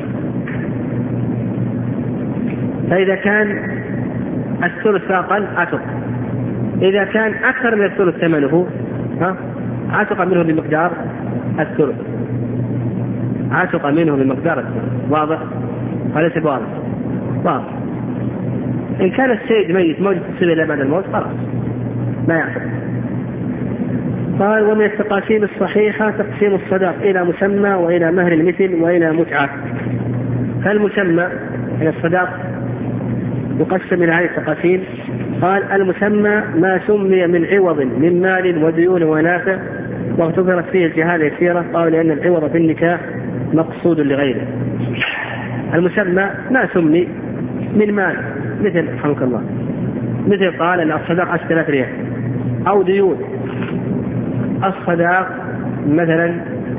فإذا كان الثلث فاقل عتق، إذا كان أكثر من الثلث ثمنه ها عتق منه بمقدار الثلث، عتق منه بمقدار الثلث. واضح؟ وليس واضح؟ واضح. إن كان السيد ميت موجود تصير إلى بعد الموت خلاص ما يعتق. قال ومن التقاسيم الصحيحة تقسيم الصداق إلى مسمى وإلى مهر المثل وإلى متعة. فالمسمى إلى الصداق يقسم إلى هذه التقاسيم. قال المسمى ما سمي من عوض من مال وديون ونافع واعتبرت فيه الجهالة يسيرة، قال لأن العوض في النكاح مقصود لغيره. المسمى ما سمي من مال، مثل رحمك الله مثل قال أن الصداق عشرة آلاف ريال، أو ديون الصداق مثلا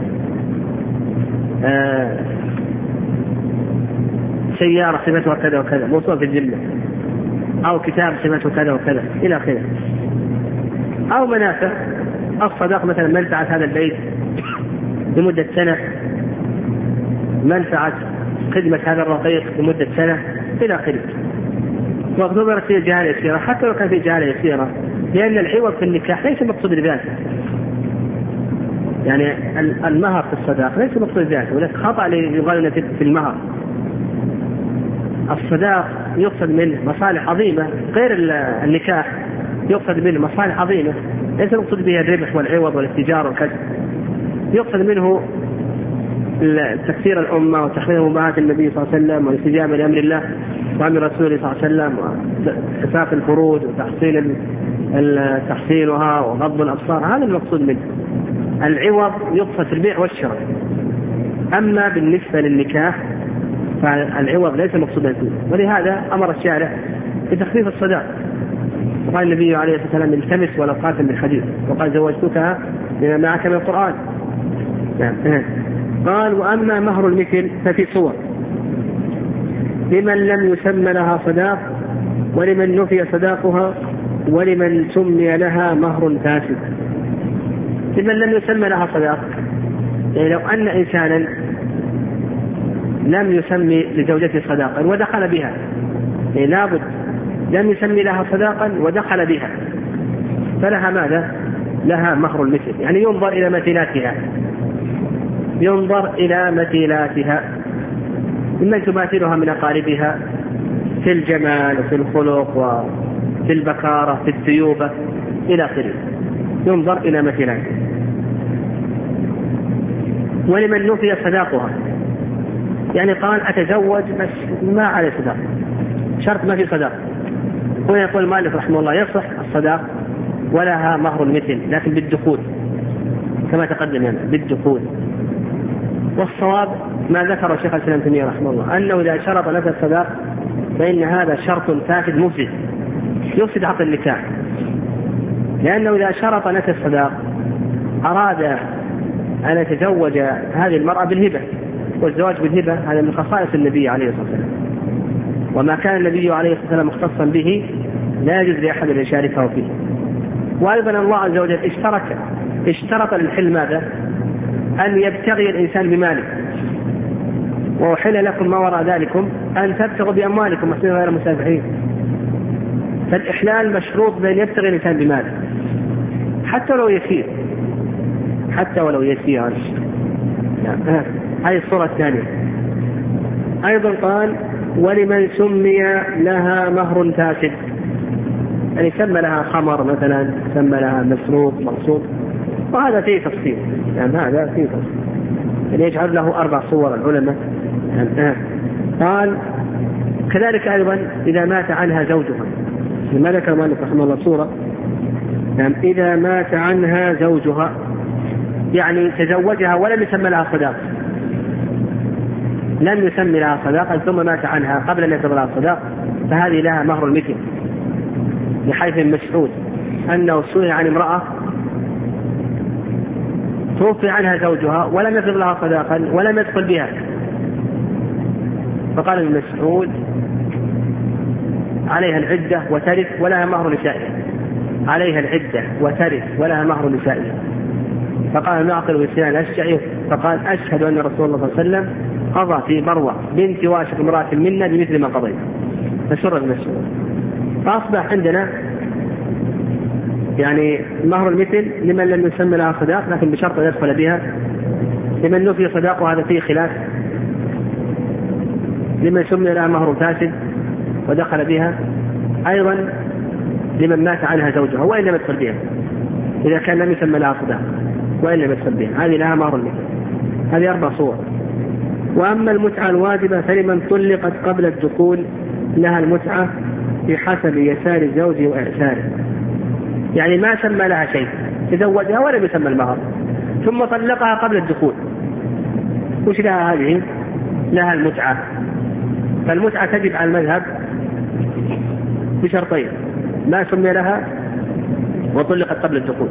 آه سيارة صفتها كذا وكذا موصول في الجملة، أو كتاب صفته كذا وكذا إلى آخره. أو منافع الصداق مثلا منفعة هذا البيت لمدة سنة، منفعة خدمة هذا الرقيق لمدة سنة إلى آخره. واعتبرت فيه جهالة يسيرة حتى لو كان فيه جهالة يسيرة، لأن العوض في النكاح ليس مقصود بذاته، يعني المهر في الصداق ليس مقصود بذاته، ولكن خطأ يقال في المهر. الصداق يقصد منه مصالح عظيمة غير النكاح، يقصد منه مصالح عظيمة ليس مقصود به الربح والعوض والاتجار والكسب، يقصد منه تكثير الأمة وتحقيق مباهاة النبي صلى الله عليه وسلم والاستجابة لأمر الله وأمر رسوله صلى الله عليه وسلم وحفاظ الفروج وتحصيل تحصيلها وغض الأبصار، هذا المقصود منه. العوض يقصد في البيع والشراء. أما بالنسبة للنكاح فالعوض ليس مقصودا فيه، ولهذا أمر الشارع بتخفيف الصداق. وقال النبي عليه الصلاة والسلام التمس ولو قاتل بالحديث، وقال زوجتك بما معك من القرآن. قال وأما مهر المثل ففي صور: لمن لم يسمى لها صداق، ولمن نفي صداقها، ولمن سمي لها مهر فاسد. لمن لم يسمى لها صداق، يعني لو أن إنسانا لم يسمي لزوجته صداقا ودخل بها يعني لابد لم يسمي لها صداقا ودخل بها، فلها ماذا؟ لها مهر المثل. يعني ينظر إلى مثيلاتها، ينظر إلى مثيلاتها ممن تماثلها من أقاربها في الجمال وفي الخلق وفي البكارة في الثيوبة إلى آخره، ينظر إلى مثيلاتها. ولمن نفي صداقها، يعني قال أتزوج بس ما على صداق، شرط ما في صداق. ويقول مالك رحمه الله يصح الصداق ولها مهر المثل لكن بالدخول كما تقدم يعني بالدخول. والصواب ما ذكر الشيخ الإسلام ابن تيمية رحمه الله أنه إذا شرط لك الصداق فإن هذا شرط فاسد مفسد يفسد عقد النكاح، لأنه إذا شرط لك الصداق أراد أن يتزوج هذه المرأة بالهبة، والزواج بالهبة هذا من خصائص النبي عليه الصلاة والسلام، وما كان النبي عليه الصلاة والسلام مختصا به لا يجوز لأحد أن يشاركه فيه. وأيضا الله عز وجل اشترك اشترط للحل ماذا؟ أن يبتغي الإنسان بماله، وأحل لكم ما وراء ذلكم أن تبتغوا بأموالكم محسنين غير مسافحين. فالإحلال مشروط بأن يبتغي الإنسان بماله حتى ولو يسير، حتى ولو يسير. نعم. هذه الصورة الثانية. أيضا قال ولمن سمي لها مهر فاسد، يعني سمى لها خمر مثلا، سمى لها مسروق مقصود، وهذا فيه تفصيل، يعني هذا فيه تفصيل يعني يجعل له أربع صور العلماء. يعني قال كذلك أيضا إذا مات عنها زوجها، لما ذكر مالك رحمه الله صورة، يعني إذا مات عنها زوجها يعني تزوجها ولم يسمى لها صداق، لم يسمي لها صداقا ثم مات عنها قبل أن يسمى لها صداق، فهذه لها مهر المثل. لحيث مسعود أنه سئل عن امرأة توفي عنها زوجها ولم يسمى لها صداقا ولم يدخل بها، فقال ابن مسعود عليها العدة وترث ولها مهر نسائها، عليها العدة وترث ولها مهر نسائها. فقال معقل وسنان الأشجعي فقال أشهد أن رسول الله صلى الله عليه وسلم قضى في بروة بنت واشق امرأة منا بمثل ما قضيت، فسر ابن مسعود. فأصبح عندنا يعني مهر المثل لمن لم يسمى لها صداق لكن بشرط أن يدخل بها، لمن نفي صداقه هذا فيه خلاف، لمن سمي لها مهر فاسد ودخل بها، أيضا لمن مات عنها زوجها وإن لم يدخل بها إذا كان لم يسمى لها صداق وإن لم يدخل بها، هذه لها مهر المثل. هذه أربع صور. وأما المتعة الواجبة فلمن طلقت قبل الدخول لها المتعة بحسب يسار الزوج وإعساره، يعني ما سمى لها شيء، تزوجها ولم يسمى المهر ثم طلقها قبل الدخول، وش لها هذه؟ لها المتعة. فالمتعة تجب على المذهب بشرطين، ما سمي لها وطلقت قبل الدخول.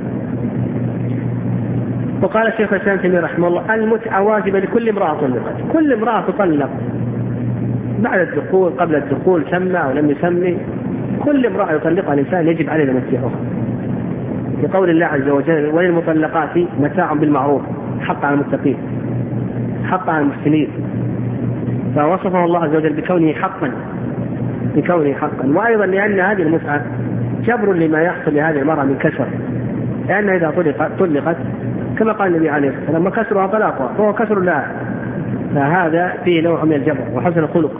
وقال الشيخ الإسلام ابن تيمية رحمه الله المتعة واجبة لكل امرأة طلقت، كل امرأة تطلق بعد الدخول قبل الدخول سمى أو لم يسمي، كل امرأة يطلقها الإنسان يجب عليه متعها، لقول الله عز وجل وللمطلقات متاع بالمعروف حق على المتقين حق على المحسنين، فوصفه الله عز وجل بكونه حقا بكونه حقا. وأيضا لأن هذه المتعة جبر لما يحصل لهذه المرأة من كسر، لأن إذا طلقت, طلقت كما قال النبي عليه الصلاة والسلام وكسرها طلاقها فهو كسر لها، فهذا فيه نوع من الجبر وحسن الخلق.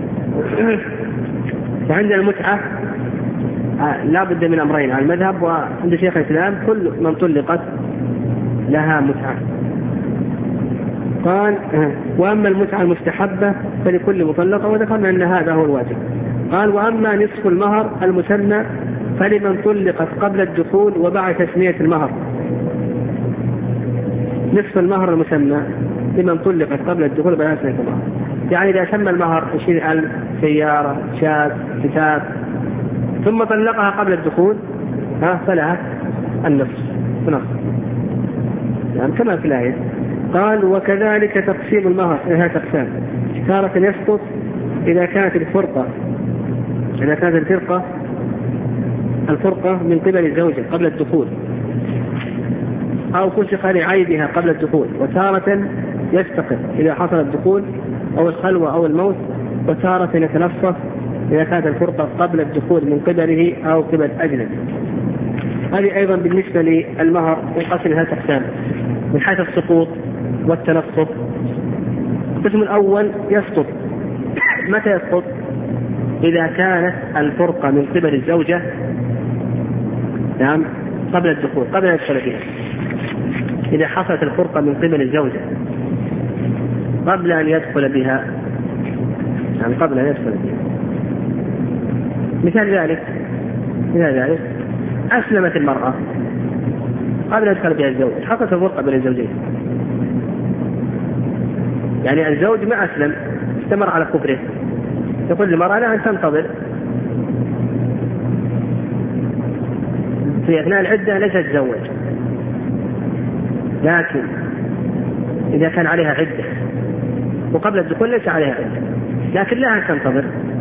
فعندنا المتعة لا بد من أمرين على المذهب، وعند شيخ الإسلام كل من طلقت لها متعة. قال وأما المتعة المستحبة فلكل مطلقة، وذكرنا أن هذا هو الواجب. قال وأما نصف المهر المسمى فلمن طلقت قبل الدخول وبعد تسمية المهر، نصف المهر المسمى لمن طلقت قبل الدخول وبعد تسمية المهر، يعني إذا سمى المهر عشرين ألف سيارة شاة كتاب ثم طلقها قبل الدخول ها فلها النصف نصف يعني كما في الآية. قال وكذلك تقسيم المهر لها تقسام، تارة يسقط إذا كانت الفرقة إذا كانت الفرقة الفرقة من قبل الزوجة قبل الدخول أو كشف لعيبها قبل الدخول، وتارة يستقر إذا حصل الدخول أو الخلوة أو الموت، وتارة يتنصف إذا كانت الفرقة قبل الدخول من قبله أو قبل أجنبي. هذه أيضا بالنسبة للمهر ينقسم إلى ثلاث أقسام من حيث السقوط والتنصف. القسم الأول يسقط. متى يسقط؟ إذا كانت الفرقة من قبل الزوجة نعم قبل الدخول، قبل أن يدخل بها. إذا حصلت الفرقة من قبل الزوجة قبل أن يدخل بها، يعني قبل أن يدخل بها. مثال ذلك مثال ذلك أسلمت المرأة قبل أن يدخل بها الزوج، حصلت الفرقة بين الزوجين، يعني الزوج ما أسلم، استمر على كفره، يقول للمرأة لها أن تنتظر في أثناء العدة ليس تتزوج، لكن إذا كان عليها عدة وقبل الدخول ليس عليها عدة، لكن لها أن تنتظر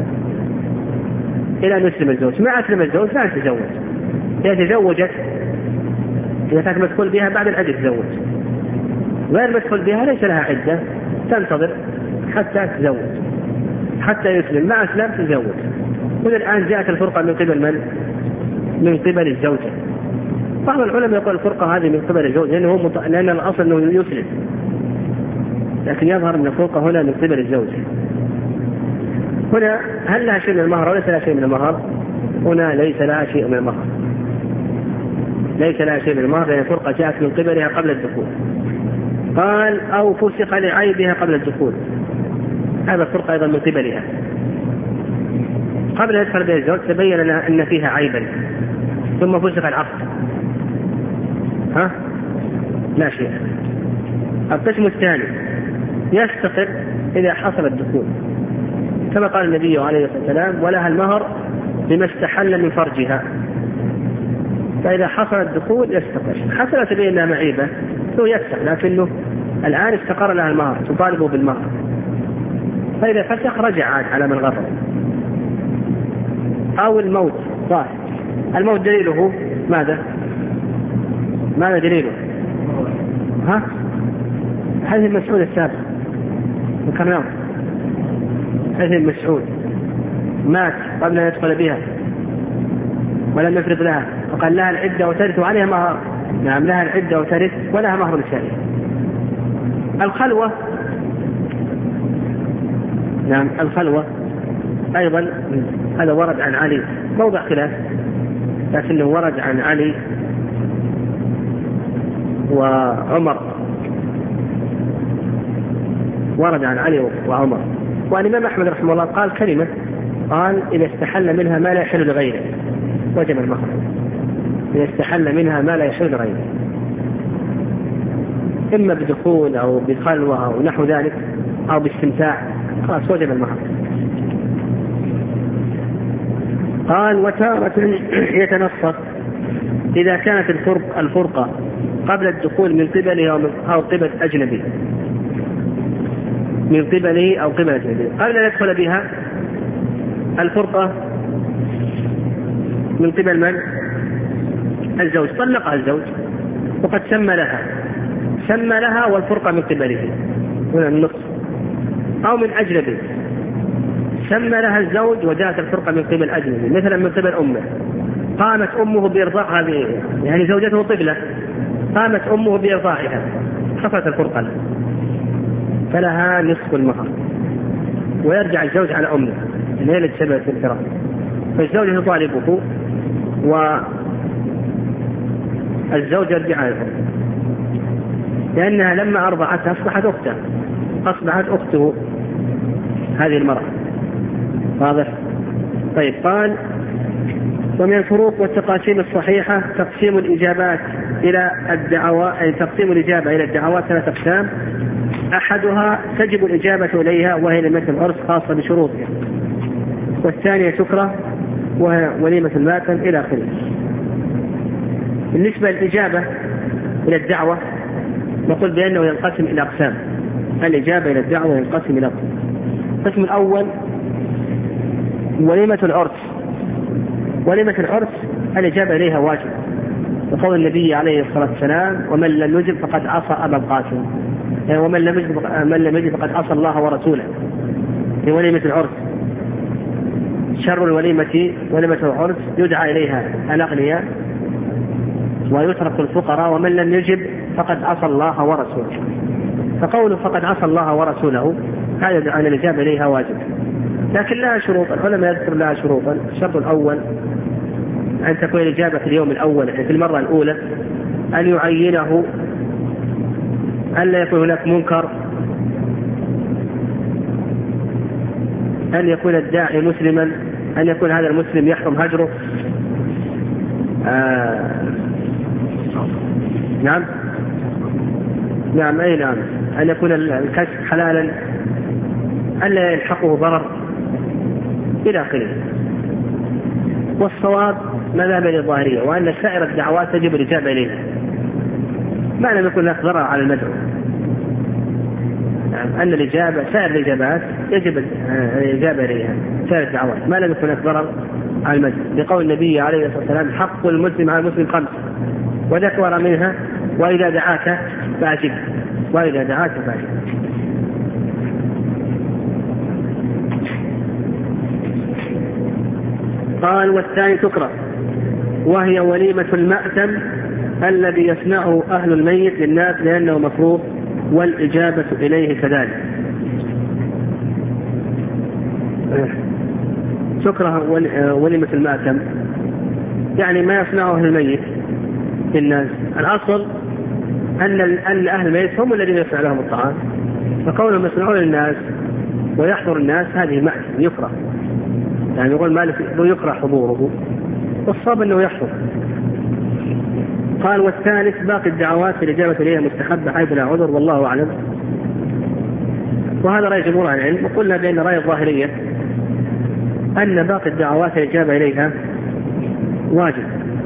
إلى أن يسلم الزوج. ما أسلم الزوج لا تتزوج. إذا تزوجت، إذا كانت مدخول بها بعد العدة تتزوج، غير مدخول بها ليس لها عدة، تنتظر حتى تتزوج حتى يسلم. ما أسلم تتزوج. وإذا الآن جاءت الفرقة من قبل من؟ من قبل الزوجة. بعض العلماء يقول الفرقة هذه من قبل الزوج لأنه مط... لأن الأصل أنه يسلم، لكن يظهر أن الفرقة هنا من قبل الزوجة. هنا هل لها شيء من المهر أو ليس لها شيء من المهر؟ هنا ليس لها شيء من المهر، ليس لها شيء من المهر لأن الفرقة جاءت من قبلها قبل الدخول. قال أو فسق لعيبها قبل الدخول، هذا الفرقة أيضا من قبلها. قبل أن يدخل بها الزوج تبين لنا أن فيها عيبا ثم فسق العقد، ها؟ لا شيء. القسم الثاني يستقر إذا حصل الدخول، كما قال النبي عليه الصلاة والسلام ولها المهر بما استحل من فرجها. فإذا حصل الدخول يستقر. حصلت بينها معيبة هو يفسخ، لكنه الآن استقر لها المهر، تطالبه بالمهر. فإذا فسخ رجع عاد على من غرر. أو الموت ظاهر. الموت دليله ماذا؟ ماذا دليله؟ ها؟ حديث المسعود السابق ذكرناه. حديث المسعود مات قبل أن يدخل بها ولم يفرض لها، وقال لها العدة وترث وعليها مهر. نعم لها العدة وترث ولها مهر للشارع. الخلوة نعم الخلوة أيضا هذا ورد عن علي، موضع خلاف لكنه ورد عن علي وعمر، ورد عن علي وعمر. والإمام أحمد رحمه الله قال كلمة، قال إذا استحل منها ما لا يحل لغيره وجب المهر. إذا استحل منها ما لا يحل لغيره، إما بدخول أو بخلوة أو نحو ذلك أو باستمتاع، خلاص وجب المهر. قال وتارة يتنصف إذا كانت الفرق الفرقة قبل الدخول من قبله أو قبل أجنبي، من قبله أو قبل أجنبي. قبل أن يدخل بها الفرقة من قبل من؟ الزوج، طلقها الزوج وقد سمى لها سمى لها والفرقة من قبله هنا النصف. أو من أجنبي سمى لها الزوج وجاءت الفرقة من قبل أجنبي، مثلا من قبل أمه، قامت أمه بإرضاع هذه، يعني زوجته طفلة، قامت أمه بإرضاعها، حصلت الفرقة فلها نصف المهر، ويرجع الزوج على أمه إن هي التي سببت الفراق. فالزوج يطالبه والزوج يرجع على الأم، لأنها لما أرضعتها أصبحت أخته، أصبحت أخته هذه المرأة. واضح؟ طيب. قال ومن الفروق والتقاسيم الصحيحة تقسيم الإجابات إلى الدعوات، أي تقسيم الإجابة إلى الدعوات ثلاثة أقسام. أحدها تجب الإجابة إليها وهي لمة العرس خاصة بشروطها، والثانية تكره وهي وليمة الماتم إلى آخره. بالنسبة للإجابة إلى الدعوة نقول بأنه ينقسم إلى أقسام. الإجابة إلى الدعوة ينقسم إلى أقسام. القسم الأول وليمة العرس. وليمة العرس الإجابة إليها واجب، وقول النبي عليه الصلاة والسلام ومن لم يجب فقد عصى أبا القاسم، يعني ومن لم يجب من لم يجب فقد عصى الله ورسوله في وليمة العرس. شر الوليمة وليمة العرس يدعى إليها الأغنياء ويترك الفقراء، ومن لم يجب فقد عصى الله ورسوله. فقوله فقد عصى الله ورسوله هذا يدعى أن الإجابة إليها واجب، لكن لها شروط. العلماء يذكر لها شروطا. الشرط الأول أن تكون الإجابة في اليوم الأول، يعني في المرة الأولى، أن يعينه، أن لا يكون هناك منكر، أن يكون الداعي مسلما، أن يكون هذا المسلم يحرم هجره. آه نعم نعم أي نعم أن يكون الكسب حلالا، أن لا يلحقه ضرر إلى آخره. والصواب مذهب الظاهرية، وأن سائر الدعوات تجب الإجابة إليها ما لم يكن لك ضرر على المدعو. يعني أن الإجابة سائر الإجابات يجب الإجابة إليها، سائر الدعوات ما لم يكن لك ضرر على المدعو، لقول النبي عليه الصلاة والسلام حق المسلم على المسلم خمس، وذكر منها وإذا دعاك فأجب، وإذا دعاك فأجب. قال والثاني تكره، وهي وليمة المأتم الذي يصنعه أهل الميت للناس لأنه مكروه، والإجابة إليه كذلك. تكره وليمة المأتم يعني ما يصنعه أهل الميت للناس. الأصل أن أن أهل الميت هم الذين يصنع لهم الطعام، فكونهم يصنعون للناس ويحضر الناس هذه مأتم يكره، يعني يقول مالك يكره حضوره، والصواب أنه يحضر. قال والثالث باقي الدعوات الإجابة إليها مستحبة حيث لا عذر، والله أعلم. وهذا رأي جمهور أهل العلم، وقلنا بأن رأي الظاهرية أن باقي الدعوات الإجابة إليها واجب،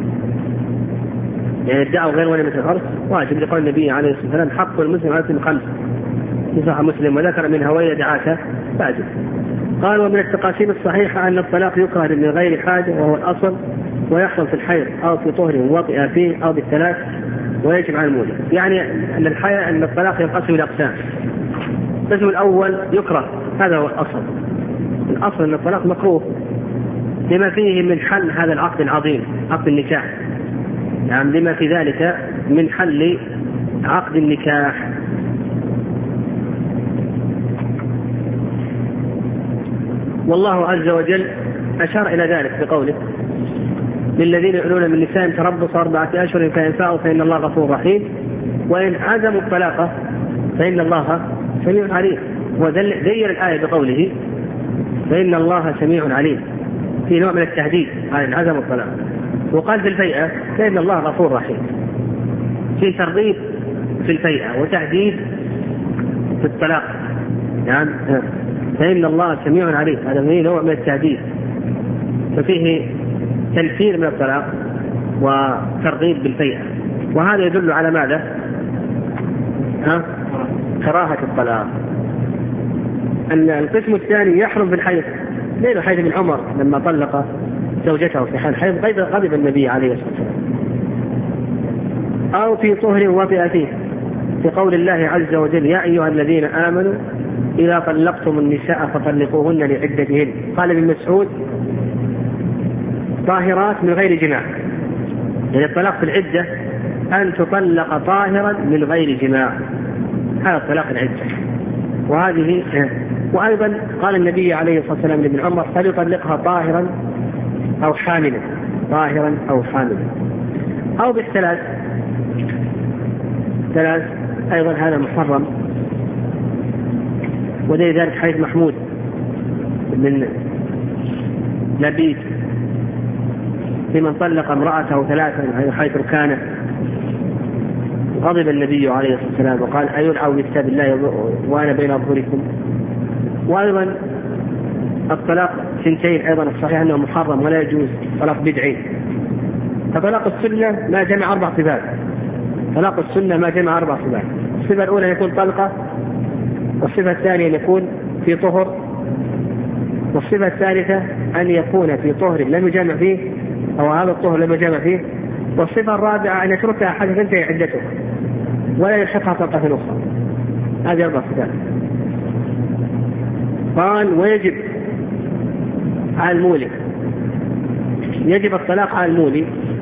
يعني الدعوة غير وليمة العرس واجب، لقول النبي عليه الصلاة والسلام حق المسلم على المسلم خمس، في صحيح مسلم، وذكر منها وإذا دعاك فأجب. قال ومن التقاسيم الصحيحة أن الطلاق يكره من غير حاجة وهو الأصل، ويحصل في الحيض أو في طهر وطئ فيه أو بالثلاث، ويجب على المولد. يعني أن الحياة أن الطلاق ينقسم إلى أقسام. القسم الأول يكره، هذا هو الأصل. الأصل أن الطلاق مكروه لما فيه من حل هذا العقد العظيم، عقد النكاح، يعني لما في ذلك من حل عقد النكاح. والله عز وجل أشار إلى ذلك بقوله للذين يؤلون من نسائهم تربص أربعة أشهر فإن فاءوا فإن الله غفور رحيم، وإن عزموا الطلاق فإن الله سميع عليم. وذير الآية بقوله فإن الله سميع عليم، في نوع من التهديد على إن عزموا الطلاق. وقال في الفيئة فإن الله غفور رحيم، في ترغيب في الفيئة وتهديد في الطلاق، يعني فإن الله سميع عليم، هذا فيه نوع من التهديد، ففيه تنفير من الطلاق وترغيب بالفيئة. وهذا يدل على ماذا؟ ها؟ كراهة الطلاق. أن القسم الثاني يحرم في الحيض، لأنه حيث بن عمر لما طلق زوجته في حال الحيض غضب النبي عليه الصلاة والسلام. أو في طهر وطئ فيه، في قول الله عز وجل يا أيها الذين آمنوا إذا طلقتم النساء فطلقوهن لعدتهن. قال ابن مسعود طاهرات من غير جماع، يعني الطلاق في العدة أن تطلق طاهرا من غير جماع، هذا الطلاق العدة. وهذه وأيضا قال النبي عليه الصلاة والسلام لابن عمر فليطلقها طاهرا أو حاملا، طاهرا أو حاملا، أو بالثلاث ثلاث أيضا هذا محرم. ودليل ذلك حديث محمود من لبيد في من طلق امرأته ثلاثا حيث كان، غضب النبي عليه الصلاة والسلام وقال أيلعن بكتاب الله وأنا بين أظهركم. وأيضا الطلاق سنتين أيضا الصحيح أنه محرم ولا يجوز، طلاق بدعي. فطلاق السنة ما جمع أربع صفات، طلاق السنة ما جمع أربع صفات. الصفة الأولى يكون طلقة، والصفة الثانية أن يكون في طهر، والصفة الثالثة أن يكون في طهر لم يجمع فيه أو هذا الطهر لم يجمع فيه، والصفة الرابعة أن يتركها حتى تنتهي عدته ولا يلحقها طلقة أخرى. هذه أربع صفات. قال ويجب على المولي، يجب الطلاق على المولي.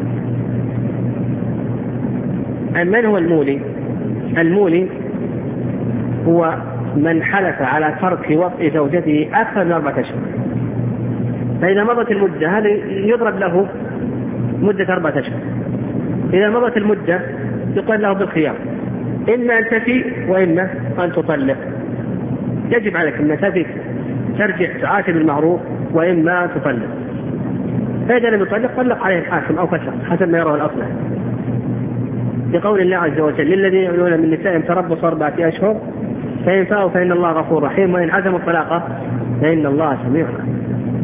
من هو المولي؟ المولي هو من حلف على ترك وطء زوجته أكثر من أربعة أشهر، فإذا مضت المدة هذا يضرب له مدة أربعة أشهر. إذا مضت المدة يقال له بالخيار، إما أن تفي وإما أن تطلق. يجب عليك أن تفي ترجع تعاشر بالمعروف وإما تطلق. فإذا لم يطلق طلق عليه الحاكم أو فسخ حسب ما يراه الأصلح، لقول الله عز وجل: للذين يؤلون من نسائهم تربص أربعة أشهر فإن فاءوا فإن الله غفور رحيم وإن عزموا الطلاق فإن الله سميع عليم.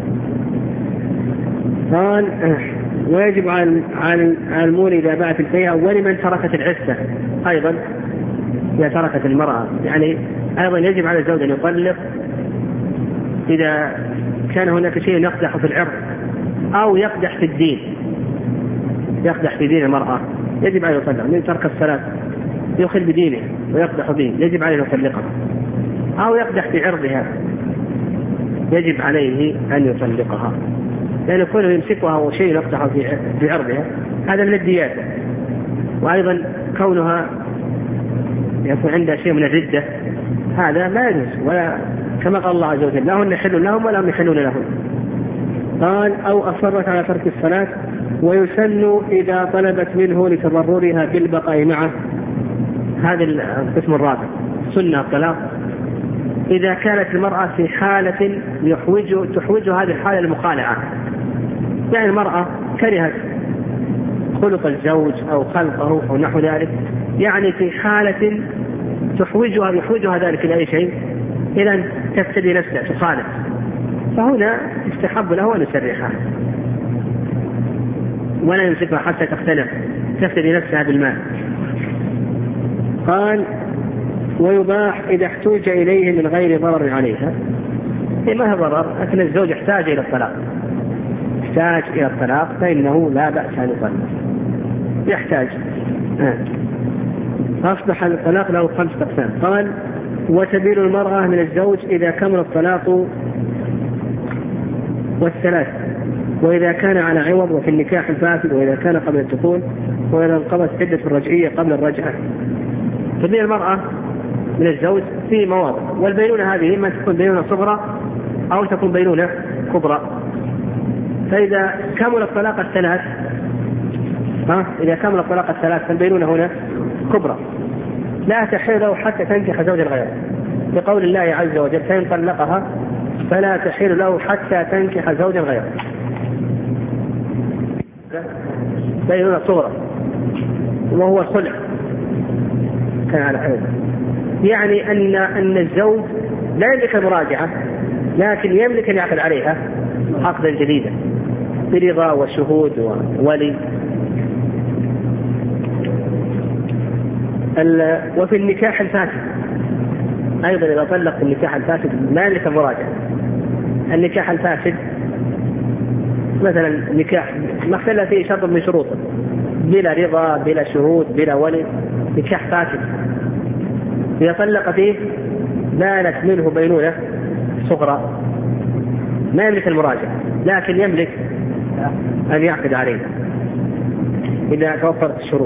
قال: ويجب على المولي إذا باعت الفيئة ولمن تركت العفة أيضا إذا تركت المرأة، يعني أيضا يجب على الزوج أن يطلق إذا كان هناك شيء يقدح في العرض أو يقدح في الدين، يقدح في دين المرأة يجب عليه يطلق. من ترك الصلاة يخل بدينه ويقدح به يجب عليه يطلقها، أو يقدح في عرضها يجب عليه أن يطلقها، لأن كونه يمسكها وشيء يقدح في عرضها هذا من الديات. وأيضا كونها يكون عندها شيء من الردة هذا لا يجوز، ولا كما قال الله عز وجل: لا هن حل لهم ولا هم يحلون لهم. قال: أو أصرت على ترك الصلاة ويسن إذا طلبت منه لتضررها بالبقاء معه. هذا القسم الرابع، سنة الطلاق إذا كانت المرأة في حالة يحوج تحوج هذه الحالة المخالعة، يعني المرأة كرهت خلق الزوج أو خلقه أو نحو ذلك، يعني في حالة تحوجها يحوجها ذلك إلى أي شيء، إلى أن تفتدي نفسها تخالف، فهنا يستحب له أن يسرحها ولا يمسكها حتى تختلف تفتدي نفسها بالماء. قال: ويباح إذا احتوج إليه من غير ضرر عليها. ما هو ضرر، لكن الزوج يحتاج إلى الطلاق يحتاج إلى الطلاق فإنه لا بأس أن يطلق، يحتاج. آه. أصبح الطلاق له خمسة أقسام. قال: وتبين المرأة من الزوج إذا كمل الطلاق والثلاث، وإذا كان على عوض، وفي النكاح الفاسد، وإذا كان قبل الدخول، وإذا انقضت عدة الرجعية قبل الرجعة. تبين المرأة من الزوج في مواضع، والبينونة هذه إما تكون بينونة صغرى أو تكون بينونة كبرى. فإذا كمل الطلاق الثلاث ها إذا كمل الطلاق الثلاث فالبينونة هنا كبرى، لا تحل له حتى تنكح زوجا غيره، بقول الله عز وجل: فإن طلقها فلا تحل له حتى تنكح زوجا غيره. بينونة صغرى وهو الخلع كان على حيث، يعني أن أن الزوج لا يملك المراجعة لكن يملك أن يعقد عليها عقدا جديدا برضا وشهود وولي. وفي النكاح الفاسد أيضا إذا طلق النكاح الفاسد لا يملك المراجعة. النكاح الفاسد مثلا نكاح ما اختل فيه شرط من شروطه بلا رضا بلا شهود بلا ولي، نكاح فاسد إذا طلق فيه بانت منه بينونة صغرى ما يملك المراجعة لكن يملك أن يعقد عليه إذا توفرت الشروط.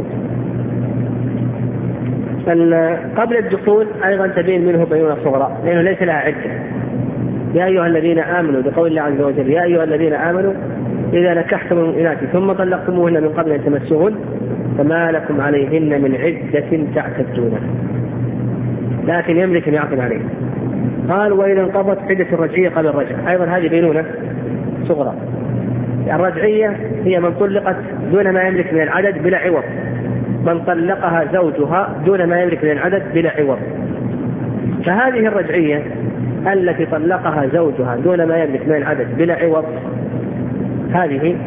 قبل الدخول أيضا تبين منه بينونة صغرى لأنه ليس لها عدة. يا أيها الذين آمنوا بقول الله عز وجل: يا أيها الذين آمنوا إذا نكحتم المؤمنات ثم طلقتموهن من قبل أن تمسوهن فما لكم عليهن من عدة تعتدونها، لكن يملك أن يعقد عليه. قال: وإذا انقضت عدة الرجعية قبل الرجعة، أيضا هذه بينونة صغرى. الرجعية هي من طلقت دون ما يملك من العدد بلا عوض، من طلقها زوجها دون ما يملك من العدد بلا عوض. فهذه الرجعية التي طلقها زوجها دون ما يملك من العدد بلا عوض، هذه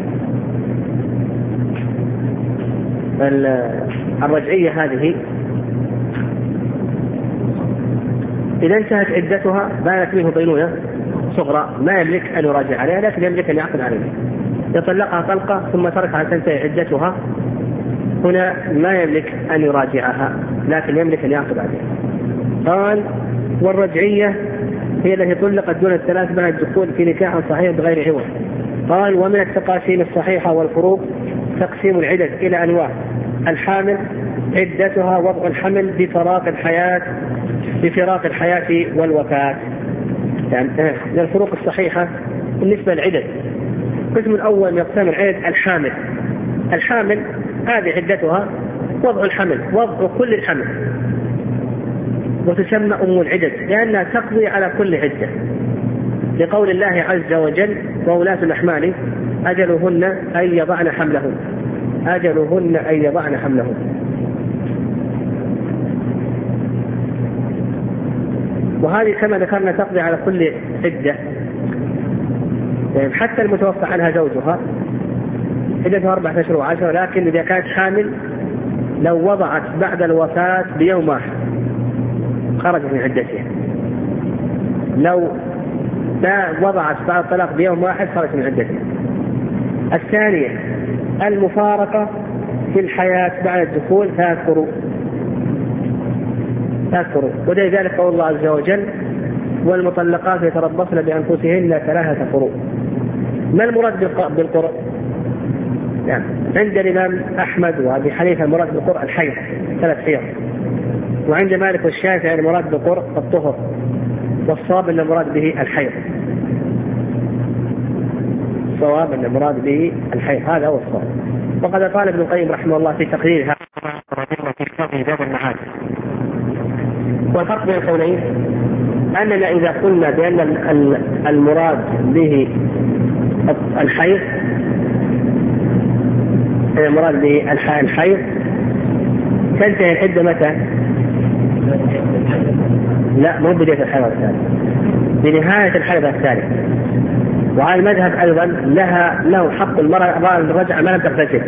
الرجعية هذه إذا انتهت عدتها بانت منه بينونة صغرى ما يملك أن يراجع عليها لكن يملك أن يعقد عليها. يطلقها طلقة ثم تركها تنتهي عدتها، هنا ما يملك أن يراجعها لكن يملك أن يعقد عليها. قال: والرجعية هي التي طلقت دون الثلاث بعد الدخول في نكاح صحيح بغير عوض. قال ومن التقاسيم الصحيحة والفروق تقسيم العدد إلى أنواع. الحامل عدتها وضع الحمل بفراق الحياة بفراق الحياة والوفاة. يعني الفروق الصحيحة بالنسبة للعدد. القسم الأول من أقسام العدد الحامل. الحامل هذه عدتها وضع الحمل، وضع كل الحمل، وتسمى أم العدد لأنها تقضي على كل عدة، لقول الله عز وجل وولاة الأحمال أجلهن أن يضعن حملهن أجلهن أن يضعن حملهن. وهذه كما ذكرنا تقضي على كل عدة، يعني حتى المتوفى عنها زوجها عدتها أربعة أشهر وعشرة، لكن إذا كانت حامل لو وضعت بعد الوفاة بيوم واحد خرجت من عدتها، لو لا وضعت بعد الطلاق بيوم واحد خرجت من عدتها. الثانية المفارقة في الحياة بعد الدخول ثلاث قروء ثلاث قروء ولذلك قول الله عز وجل والمطلقات يتربصن بأنفسهن ثلاثة قروء. ما المراد بالقرء؟ يعني عند الإمام أحمد وأبي حنيفة المراد بالقرء الحيض ثلاث حيض، وعند مالك والشافعي المراد بالقرء الطهر، والصواب أن المراد به الحيض. الصواب أن المراد به الحيض، هذا هو الصواب. وقد قال ابن القيم رحمه الله في تقرير هذا في كتابه باب المعاد. والفرق بين القولين أننا إذا قلنا بأن المراد به الحيض المراد به الحيض تنتهي العدة متى؟ لا، مو بداية الحيض الثاني، بنهاية الحيض الثاني. وعلى المذهب أيضا لها له حق المرأة الرجعة ما لم تغتسل،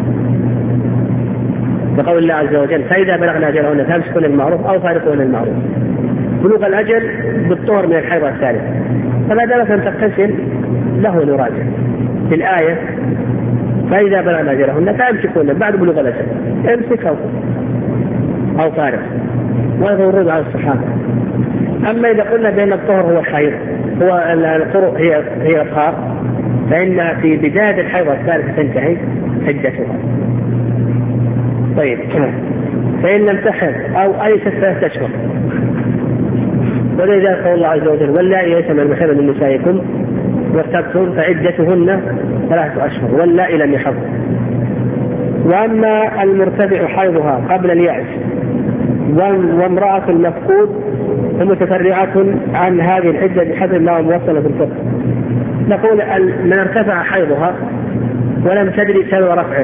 بقول الله عز وجل فإذا بلغنا أجلهن فامسكوهن بالمعروف أو فارقوهن بالمعروف. بلوغ الأجل بالطهر من الحيض الثالث، فما دامت لم تغتسل له نراجع في الآية فإذا بلغنا أجلهن فامسكوهن بعد بلوغ الأجل، امسك أو فارق، وهذا ورود على الصحابة. أما إذا قلنا بأن الطهر هو الحيض هو القرء هي هي الطهر، فإن في بداية الحيض الثالث تنتهي عدتها. طيب، فإن لم تحض أو أيست ثلاثة أشهر، ولذلك قول الله عز وجل واللائي يئسن من المحيض من نسائكم وارتبتم فعدتهن ثلاثة أشهر واللائي لم يحضن. وأما المرتفع حيضها قبل اليأس وامرأة المفقود فمتفرعة عن هذه العدة بحسب ما موصل في الفقه. نقول من ارتفع حيضها ولم تدري سبب رفعه،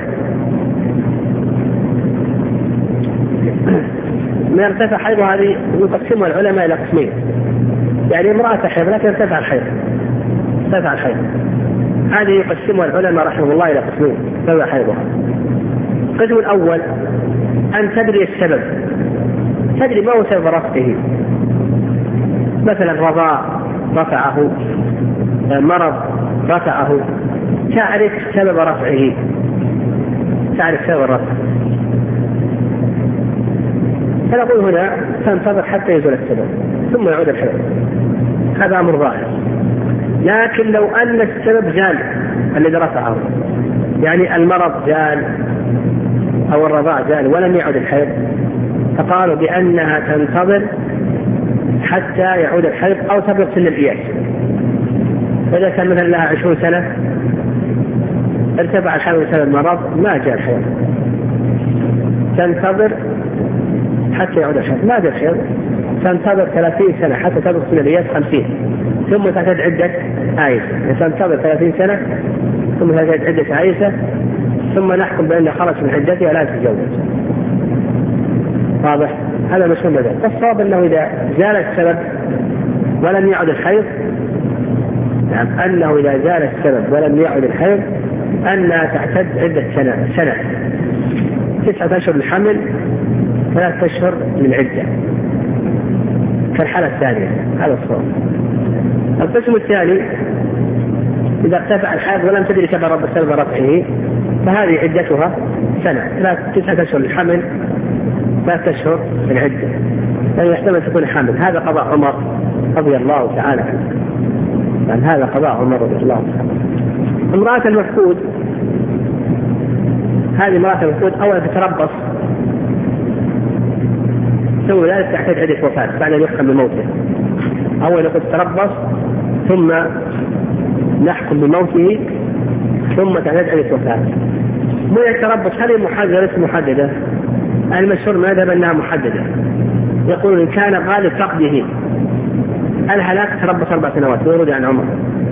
من ارتفع حيضها هذه يقسمها العلماء إلى قسمين، يعني امرأة تحيض لكن ارتفع الحيض ارتفع الحيض هذه يقسمها العلماء رحمه الله إلى قسمين سبب حيضها. القسم الأول أن تدري السبب، تدري ما هو سبب رفعه، مثلا رضاع رفعه، مرض رفعه، تعرف سبب رفعه تعرف سبب الرفع، فنقول هنا تنتظر حتى يزول السبب ثم يعود الحيض، هذا أمر ظاهر. لكن لو أن السبب زال الذي رفعه، يعني المرض زال أو الرضاع زال ولم يعود الحيض، فقالوا بأنها تنتظر حتى يعود الحيض أو تبلغ سن الإياس. فإذا كان مثلا لها عشرون سنة ارتفع الحيض بسبب المرض ما جاء الحيض، تنتظر حتى يعود الحيض، ما جاء الحيض تنتظر ثلاثين سنة حتى تبلغ سن الإياس خمسين، ثم تعتد عدة عائسة، تنتظر ثلاثين سنة ثم تعتد عدة عائسة، ثم نحكم بأن خرج من عدتها لا تتزوج. واضح؟ هذا مش مبدأ. الصواب أنه إذا زال السبب ولم يعد الحيض، يعني أنه إذا زال السبب ولم يعد الحيض أنها تعتد عدة سنة سنة تسعة أشهر للحمل ثلاثة أشهر للعدة كالحالة الثانية. هذا الصواب. القسم الثاني إذا ارتفع الحيض ولم تدري سبب رفعه فهذه عدتها سنة تسعة أشهر للحمل ثلاثة أشهر للعدة، يعني يحتمل تكون حامل. هذا قضاء عمر رضي الله تعالى عنه، يعني هذا قضاء عمر رضي الله تعالى عنه. امرأة المفقود، هذه امرأة المفقود أولا تتربص، ثم ذلك تحتاج عدة وفاة بعد أن يحكم بموته. أولا يقول تتربص ثم نحكم بموته ثم تحتاج عدة وفاة. مو يتربص هل محددة ليس محددة؟ المشهور مذهب أنها محددة، يقول إن كان غالب فقده الهلاك تربص أربع سنوات ويرد عن عمر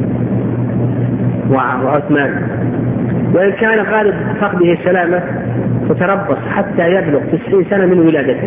وعثمان، وإن كان غالب فقده السلامة فتربص حتى يبلغ تسعين سنة من ولادته.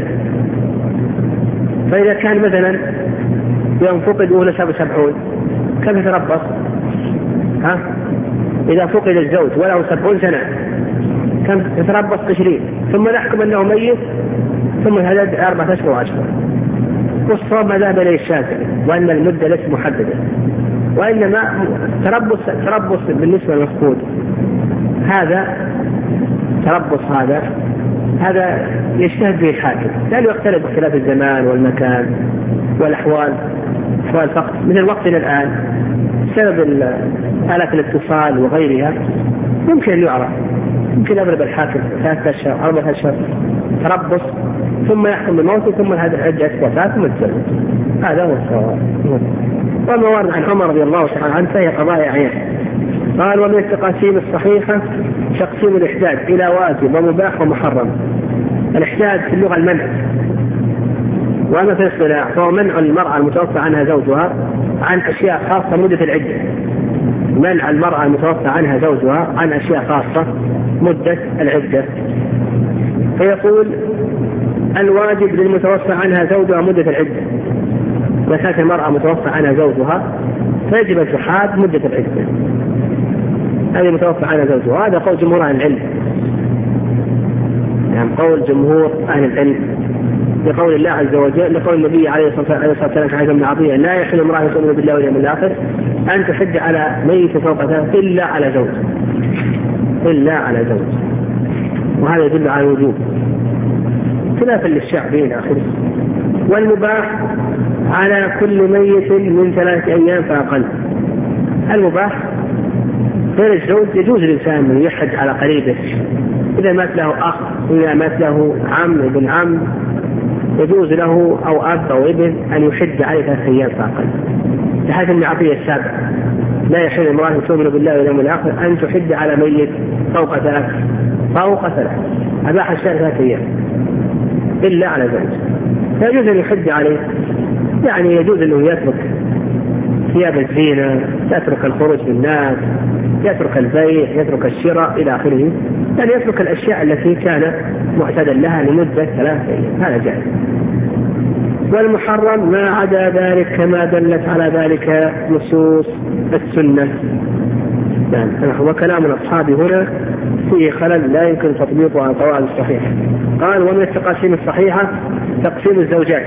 فإذا كان مثلا يوم فقد أولى سبعون كم يتربص؟ ها؟ إذا فقد الزوج وله سبعون سنة كم يتربص؟ عشرين، ثم نحكم أنه ميت ثم هذا أربعة أشهر وعشرة. والصواب ما ذهب إليه الشافعي وأن المدة ليست محددة، وإنما تربص تربص بالنسبة للمفقود هذا تربص هذا هذا يجتهد به الحاكم، لأنه يختلف باختلاف الزمان والمكان والأحوال، أحوال فقط مثل وقتنا الآن بسبب آلات الاتصال وغيرها يمكن أن يعرف، يمكن يضرب الحاكم ثلاثة أشهر أربعة أشهر تربص ثم يحكم بالموت ثم هذا عدة وفاة ثم تسلم. هذا هو الصواب. وما ورد عن عمر رضي الله تعالى عنه فهي قضايا عين. قال ومن التقاسيم الصحيحة تقسيم الإحداد إلى واجب ومباح ومحرم. الإحداد في اللغة المنع، وأما في الاصطلاح فهو منع المرأة المتوفى عنها زوجها عن أشياء خاصة مدة العدة. منع المرأة المتوفى عنها زوجها عن أشياء خاصة مدة العدة. فيقول الواجب للمتوفى عنها زوجها مدة العدة، إذا كانت المرأة متوفى عنها زوجها فيجب الجحاد مدة العدة، هذه متوفى عنها زوجها. هذا قول جمهور أهل العلم، يعني قول جمهور أهل العلم لقول الله عز وجل، لقول النبي عليه الصلاة والسلام في حديث ابن عطية لا يحل امرأة تؤمن بالله واليوم الآخر أن تحج على ميت فوق ثلاث إلا على زوج، إلا على زوج، وهذا يدل على الوجوب خلافا للشعب إلى آخره. والمباح على كل ميت من ثلاثة أيام فأقل. المباح غير الزوج يجوز الإنسان أن يحج على قريبه، إذا مات له أخ، إذا مات له عم ابن عم يجوز له أو أب أو ابن أن يحج عليه ثلاثة أيام فأقل. لهذا ابن عطية السابع لا يحل امرأة تؤمن بالله واليوم الآخر أن تحج على ميت فوق ثلاث فوق ثلاث أباح الشهر ثلاثة أيام إلا على زوج، فيجوز أن يحج عليه، يعني يجوز أنه يترك ثياب الزينة، يترك الخروج بالناس، يترك البيع، يترك الشراء إلى آخره، يعني يترك الأشياء التي كان معتادا لها لمدة ثلاثة أيام، هذا جائز. والمحرم ما عدا ذلك كما دلت على ذلك نصوص السنة. يعني وكلام الأصحاب هنا فيه خلل لا يمكن تطبيقه على القواعد الصحيحة. قال ومن التقاسيم الصحيحة تقسيم الزوجات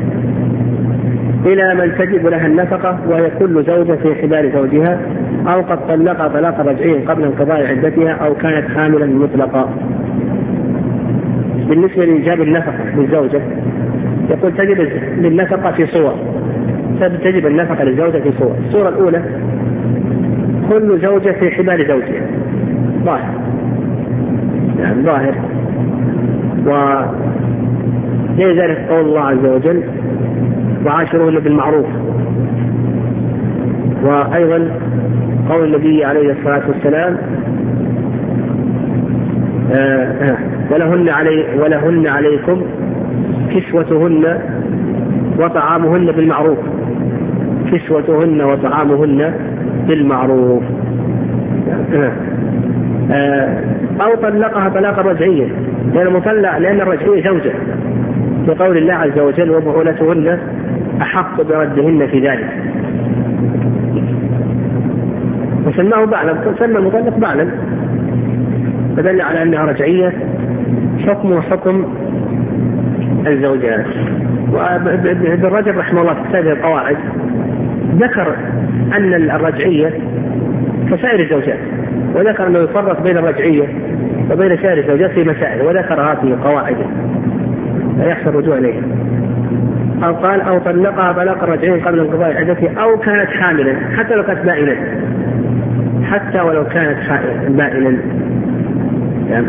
إلى من تجب لها النفقة وهي كل زوجة في حبال زوجها أو قد طلق طلاق رجعي قبل انقضاء عدتها أو كانت حاملا مطلقا. بالنسبة لإيجاب النفقة للزوجة يقول تجب للنفقة في صور، تجب النفقة للزوجة في صور. الصورة الأولى كل زوجة في حبال زوجها، ظاهر يعني ظاهر، وزي ذلك قول الله عز وجل وعاشروهن بالمعروف، وأيضا قول النبي عليه الصلاة والسلام آه آه ولهن, علي ولهن عليكم كسوتهن وطعامهن بالمعروف، كسوتهن وطعامهن بالمعروف. آه آه أو طلقها طلاقا رجعيا، لأن مطلق لأن الرجعية زوجة، بقول الله عز وجل وبعولتهن أحق بردهن في ذلك، وسماه بعلا، سمى المطلق بعلا، فدل على أنها رجعية حكم حكم الزوجات. وابن رجب رحمه الله في كتاب القواعد ذكر أن الرجعية كسائر الزوجات، وذكر أنه يفرق بين الرجعية وبين سائر الزوجات في مسائل، وذكرها في قواعده لا يحصل الرجوع إليها. أو قال أو طلقها طلاق رجعين قبل انقضاء عدتها أو كانت حاملا حتى لو كانت بائنا حتى ولو كانت بائنا يعني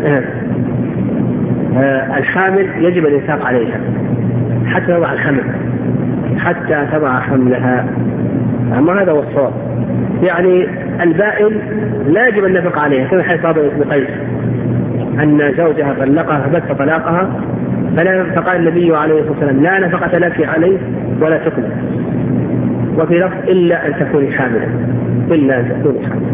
آه الحامل يجب الإنفاق عليها حتى تضع الحمل حتى تضع حملها. أما هذا هو الصواب. يعني البائن لا يجب أن نفق عليها كما حيث صاب ابن قيس أن زوجها طلقها فبت طلاقها فقال النبي عليه الصلاة والسلام لا نفقة لك عليه ولا تقبل. وفي لفظ إلا أن تكوني حاملا إلا أن تكوني حاملا.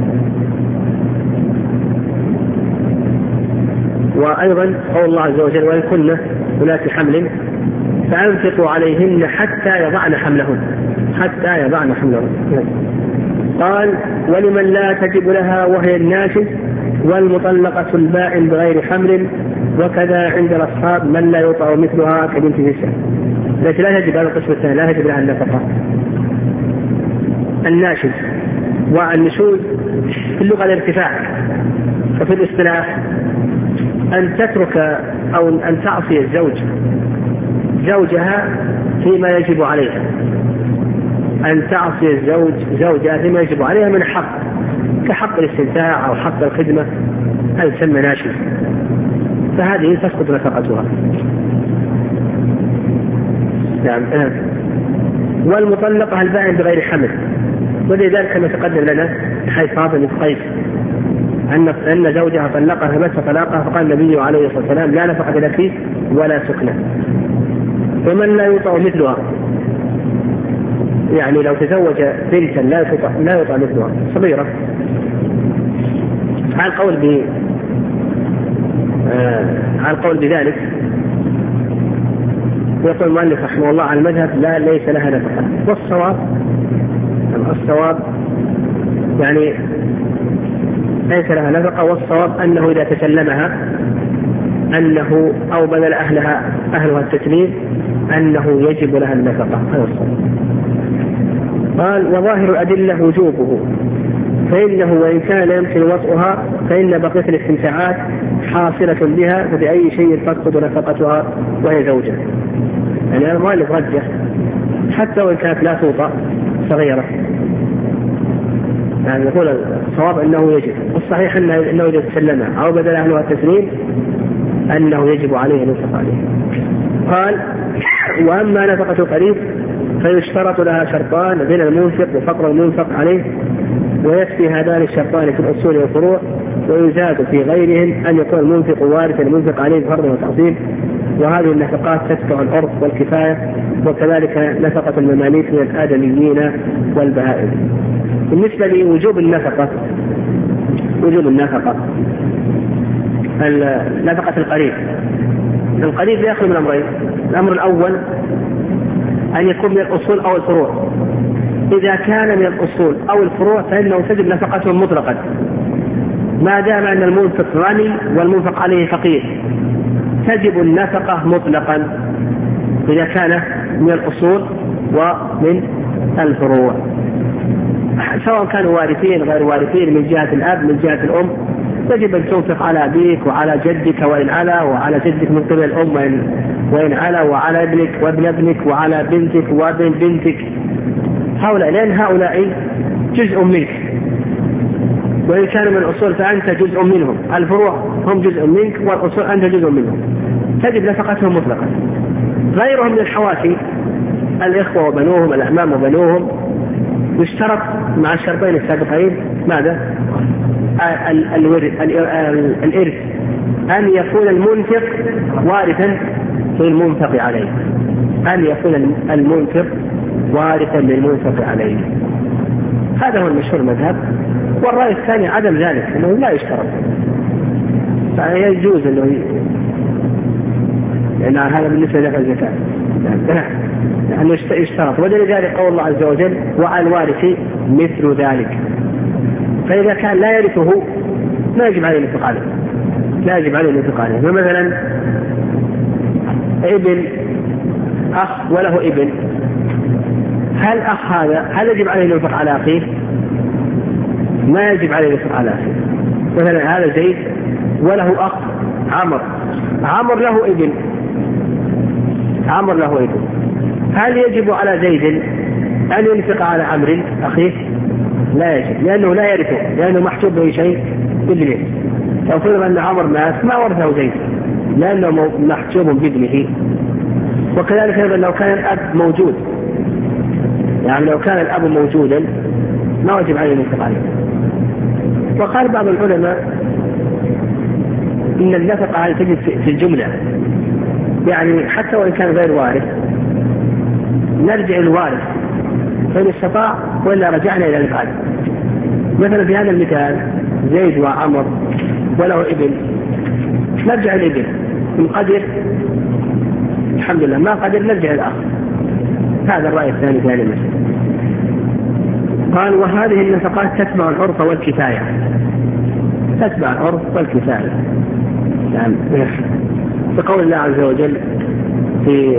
وأيضا قول الله عز وجل وإن كن أولات حمل فأنفقوا عليهن حتى يضعن حملهن حتى يضعن حملهن. قال ولمن لا تجب لها وهي الناشز والمطلقة البائن بغير حمل وكذا عند الأصحاب من لا يطأ مثلها كبنت نساء التي لا تجب على القسم الثاني لا تجب لها النفقة. الناشز والنشوز في اللغة الارتفاع وفي الاصطلاح أن تترك أو أن تعصي الزوج زوجها فيما يجب عليها أن تعصي الزوج زوجها فيما يجب عليها من حق كحق الاستمتاع أو حق الخدمة هذا يسمى ناشز فهذه تسقط نفقتها. نعم. والمطلقة البائن بغير حمل ولذلك كما تقدم لنا حيث صاب بن قيس أن أن زوجها طلقها فبت طلاقها فقال النبي عليه الصلاة والسلام لا نفقة لك ولا سكنة. ومن لا يطأ مثلها يعني لو تزوج بنتا لا يطأ لا يطأ مثلها صغيرة على القول ب آه على القول بذلك يقول المؤلف رحمه الله على المذهب لا ليس لها نفقة. والصواب الصواب يعني ليس لها نفقة والصواب أنه إذا تسلمها أنه أو بذل أهلها أهلها التسليم أنه يجب لها النفقة. هذا الصواب. قال وظاهر الأدلة وجوبه فإنه وإن كان يمكن وطئها فإن بقية الاستمتاعات حاصلة بها فبأي شيء تسقط نفقتها وهي زوجة. يعني المؤلف رجح حتى وإن كانت لا توطأ صغيرة يعني يقول الصواب أنه يجب والصحيح أنه إذا تسلمها أو بدل أهلها التسليم أنه يجب عليه أن ينفق عليه. قال وأما نفقة القريب فيشترط لها شرطان بين المنفق وفقر المنفق عليه ويكفي هذان الشرطان في الأصول والفروع ويزاد في غيرهم أن يكون المنفق وارثا المنفق عليه بفرض وتعظيم. وهذه النفقات تتبع العرف والكفاية وكذلك نفقة المماليك من الآدميين والبهائم. بالنسبة لوجوب النفقة وجوب النفقة نفقة القريب القريب يأخذ من أمرين. الأمر الأول أن يكون من الأصول أو الفروع. إذا كان من الأصول أو الفروع فإنه تجب نفقتهم مطلقا ما دام أن المنفق غني والمنفق عليه فقير تجب النفقة مطلقا إذا كان من الأصول ومن الفروع سواء كانوا وارثين غير وارثين من جهة الأب من جهة الأم يجب أن تنفق على أبيك وعلى جدك وإن علا وعلى جدك من قبل الأم وإن علا وعلى ابنك وابن ابنك وعلى بنتك وابن بنتك هؤلاء لأن هؤلاء جزء منك وإن كانوا من الأصول فأنت جزء منهم. الفروع هم جزء منك والأصول أنت جزء منهم تجب نفقتهم مطلقا. غيرهم من الحواشي الإخوة وبنوهم الأعمام وبنوهم يشترط مع الشرطين السابقين ماذا؟ الإرث أن يكون المنفق وارثا للمنفق عليه أن يكون المنفق وارثا للمنفق عليه. هذا هو المشهور المذهب. والرأي الثاني عدم ذلك أنه لا يشترط فيجوز أنه لأن هذا بالنسبة لدفع الزكاة أنه يشترط ولذلك قول الله عز وجل وعلى الوارث مثل ذلك. فإذا كان لا يرثه ما يجب عليه الانفاق عليه لا يجب عليه الانفاق عليه. فمثلا ابن أخ وله ابن هل أخ هذا هل يجب عليه الانفاق على أخيه؟ ما يجب عليه الانفاق على أخيه. مثلا هذا زيد وله أخ عمر عمر له ابن عمر له ابن هل يجب على زيد أن ينفق على عمرو أخيه؟ لا يجب، لأنه لا يرثه، لأنه محجوب به شيء بابنه. لو فرض أن عمر مات ما ورثه زيد لأنه محجوب بابنه. وكذلك أيضا لو كان الأب موجود، يعني لو كان الأب موجودا ما وجب عليه الانفاق عليه. وقال بعض العلماء إن النفقة على تجد في الجملة، يعني حتى وإن كان غير وارث نرجع الوارث فإن استطاع وإلا رجعنا إلى الغالب. مثلا في هذا المثال زيد وعمر وله ابن، نرجع الابن من قدر الحمد لله، ما قدر نرجع الأخ. هذا الرأي الثاني في هذه المسألة. قال وهذه النفقات تتبع العرف والكفاية، تتبع العرف والكفاية. نعم. بقول الله عز وجل في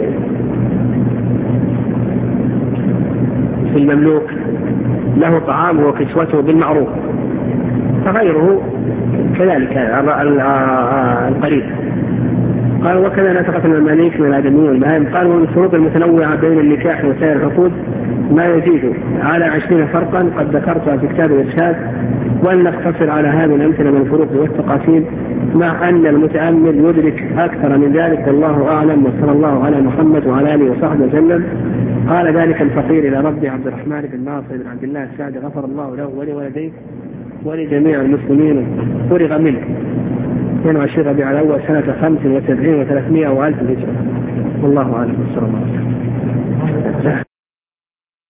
في المملوك له طعامه وكسوته بالمعروف، فغيره كذلك القريب. قال وكذا نفقة المماليك من الآدميين والبهائم. قال ومن الشروط المتنوعة بين النكاح وسائر العقود ما يزيد على عشرين فرقا قد ذكرتها في كتاب الإرشاد، وأن نقتصر على هذه الأمثلة من الفروق والتقاسيم، مع أن المتأمل يدرك أكثر من ذلك والله أعلم. وصلى الله على محمد وعلى آله وصحبه وسلم. قال ذلك الفقير إلى ربي عبد الرحمن بن ناصر بن عبد الله السعدي غفر الله له ولوالديه ولجميع المسلمين. فرغ منه اثنين وعشرين ربيع الأول سنة خمس وسبعين وثلاثمائة وألف هجرة. والله أعلم. والسلام عليكم.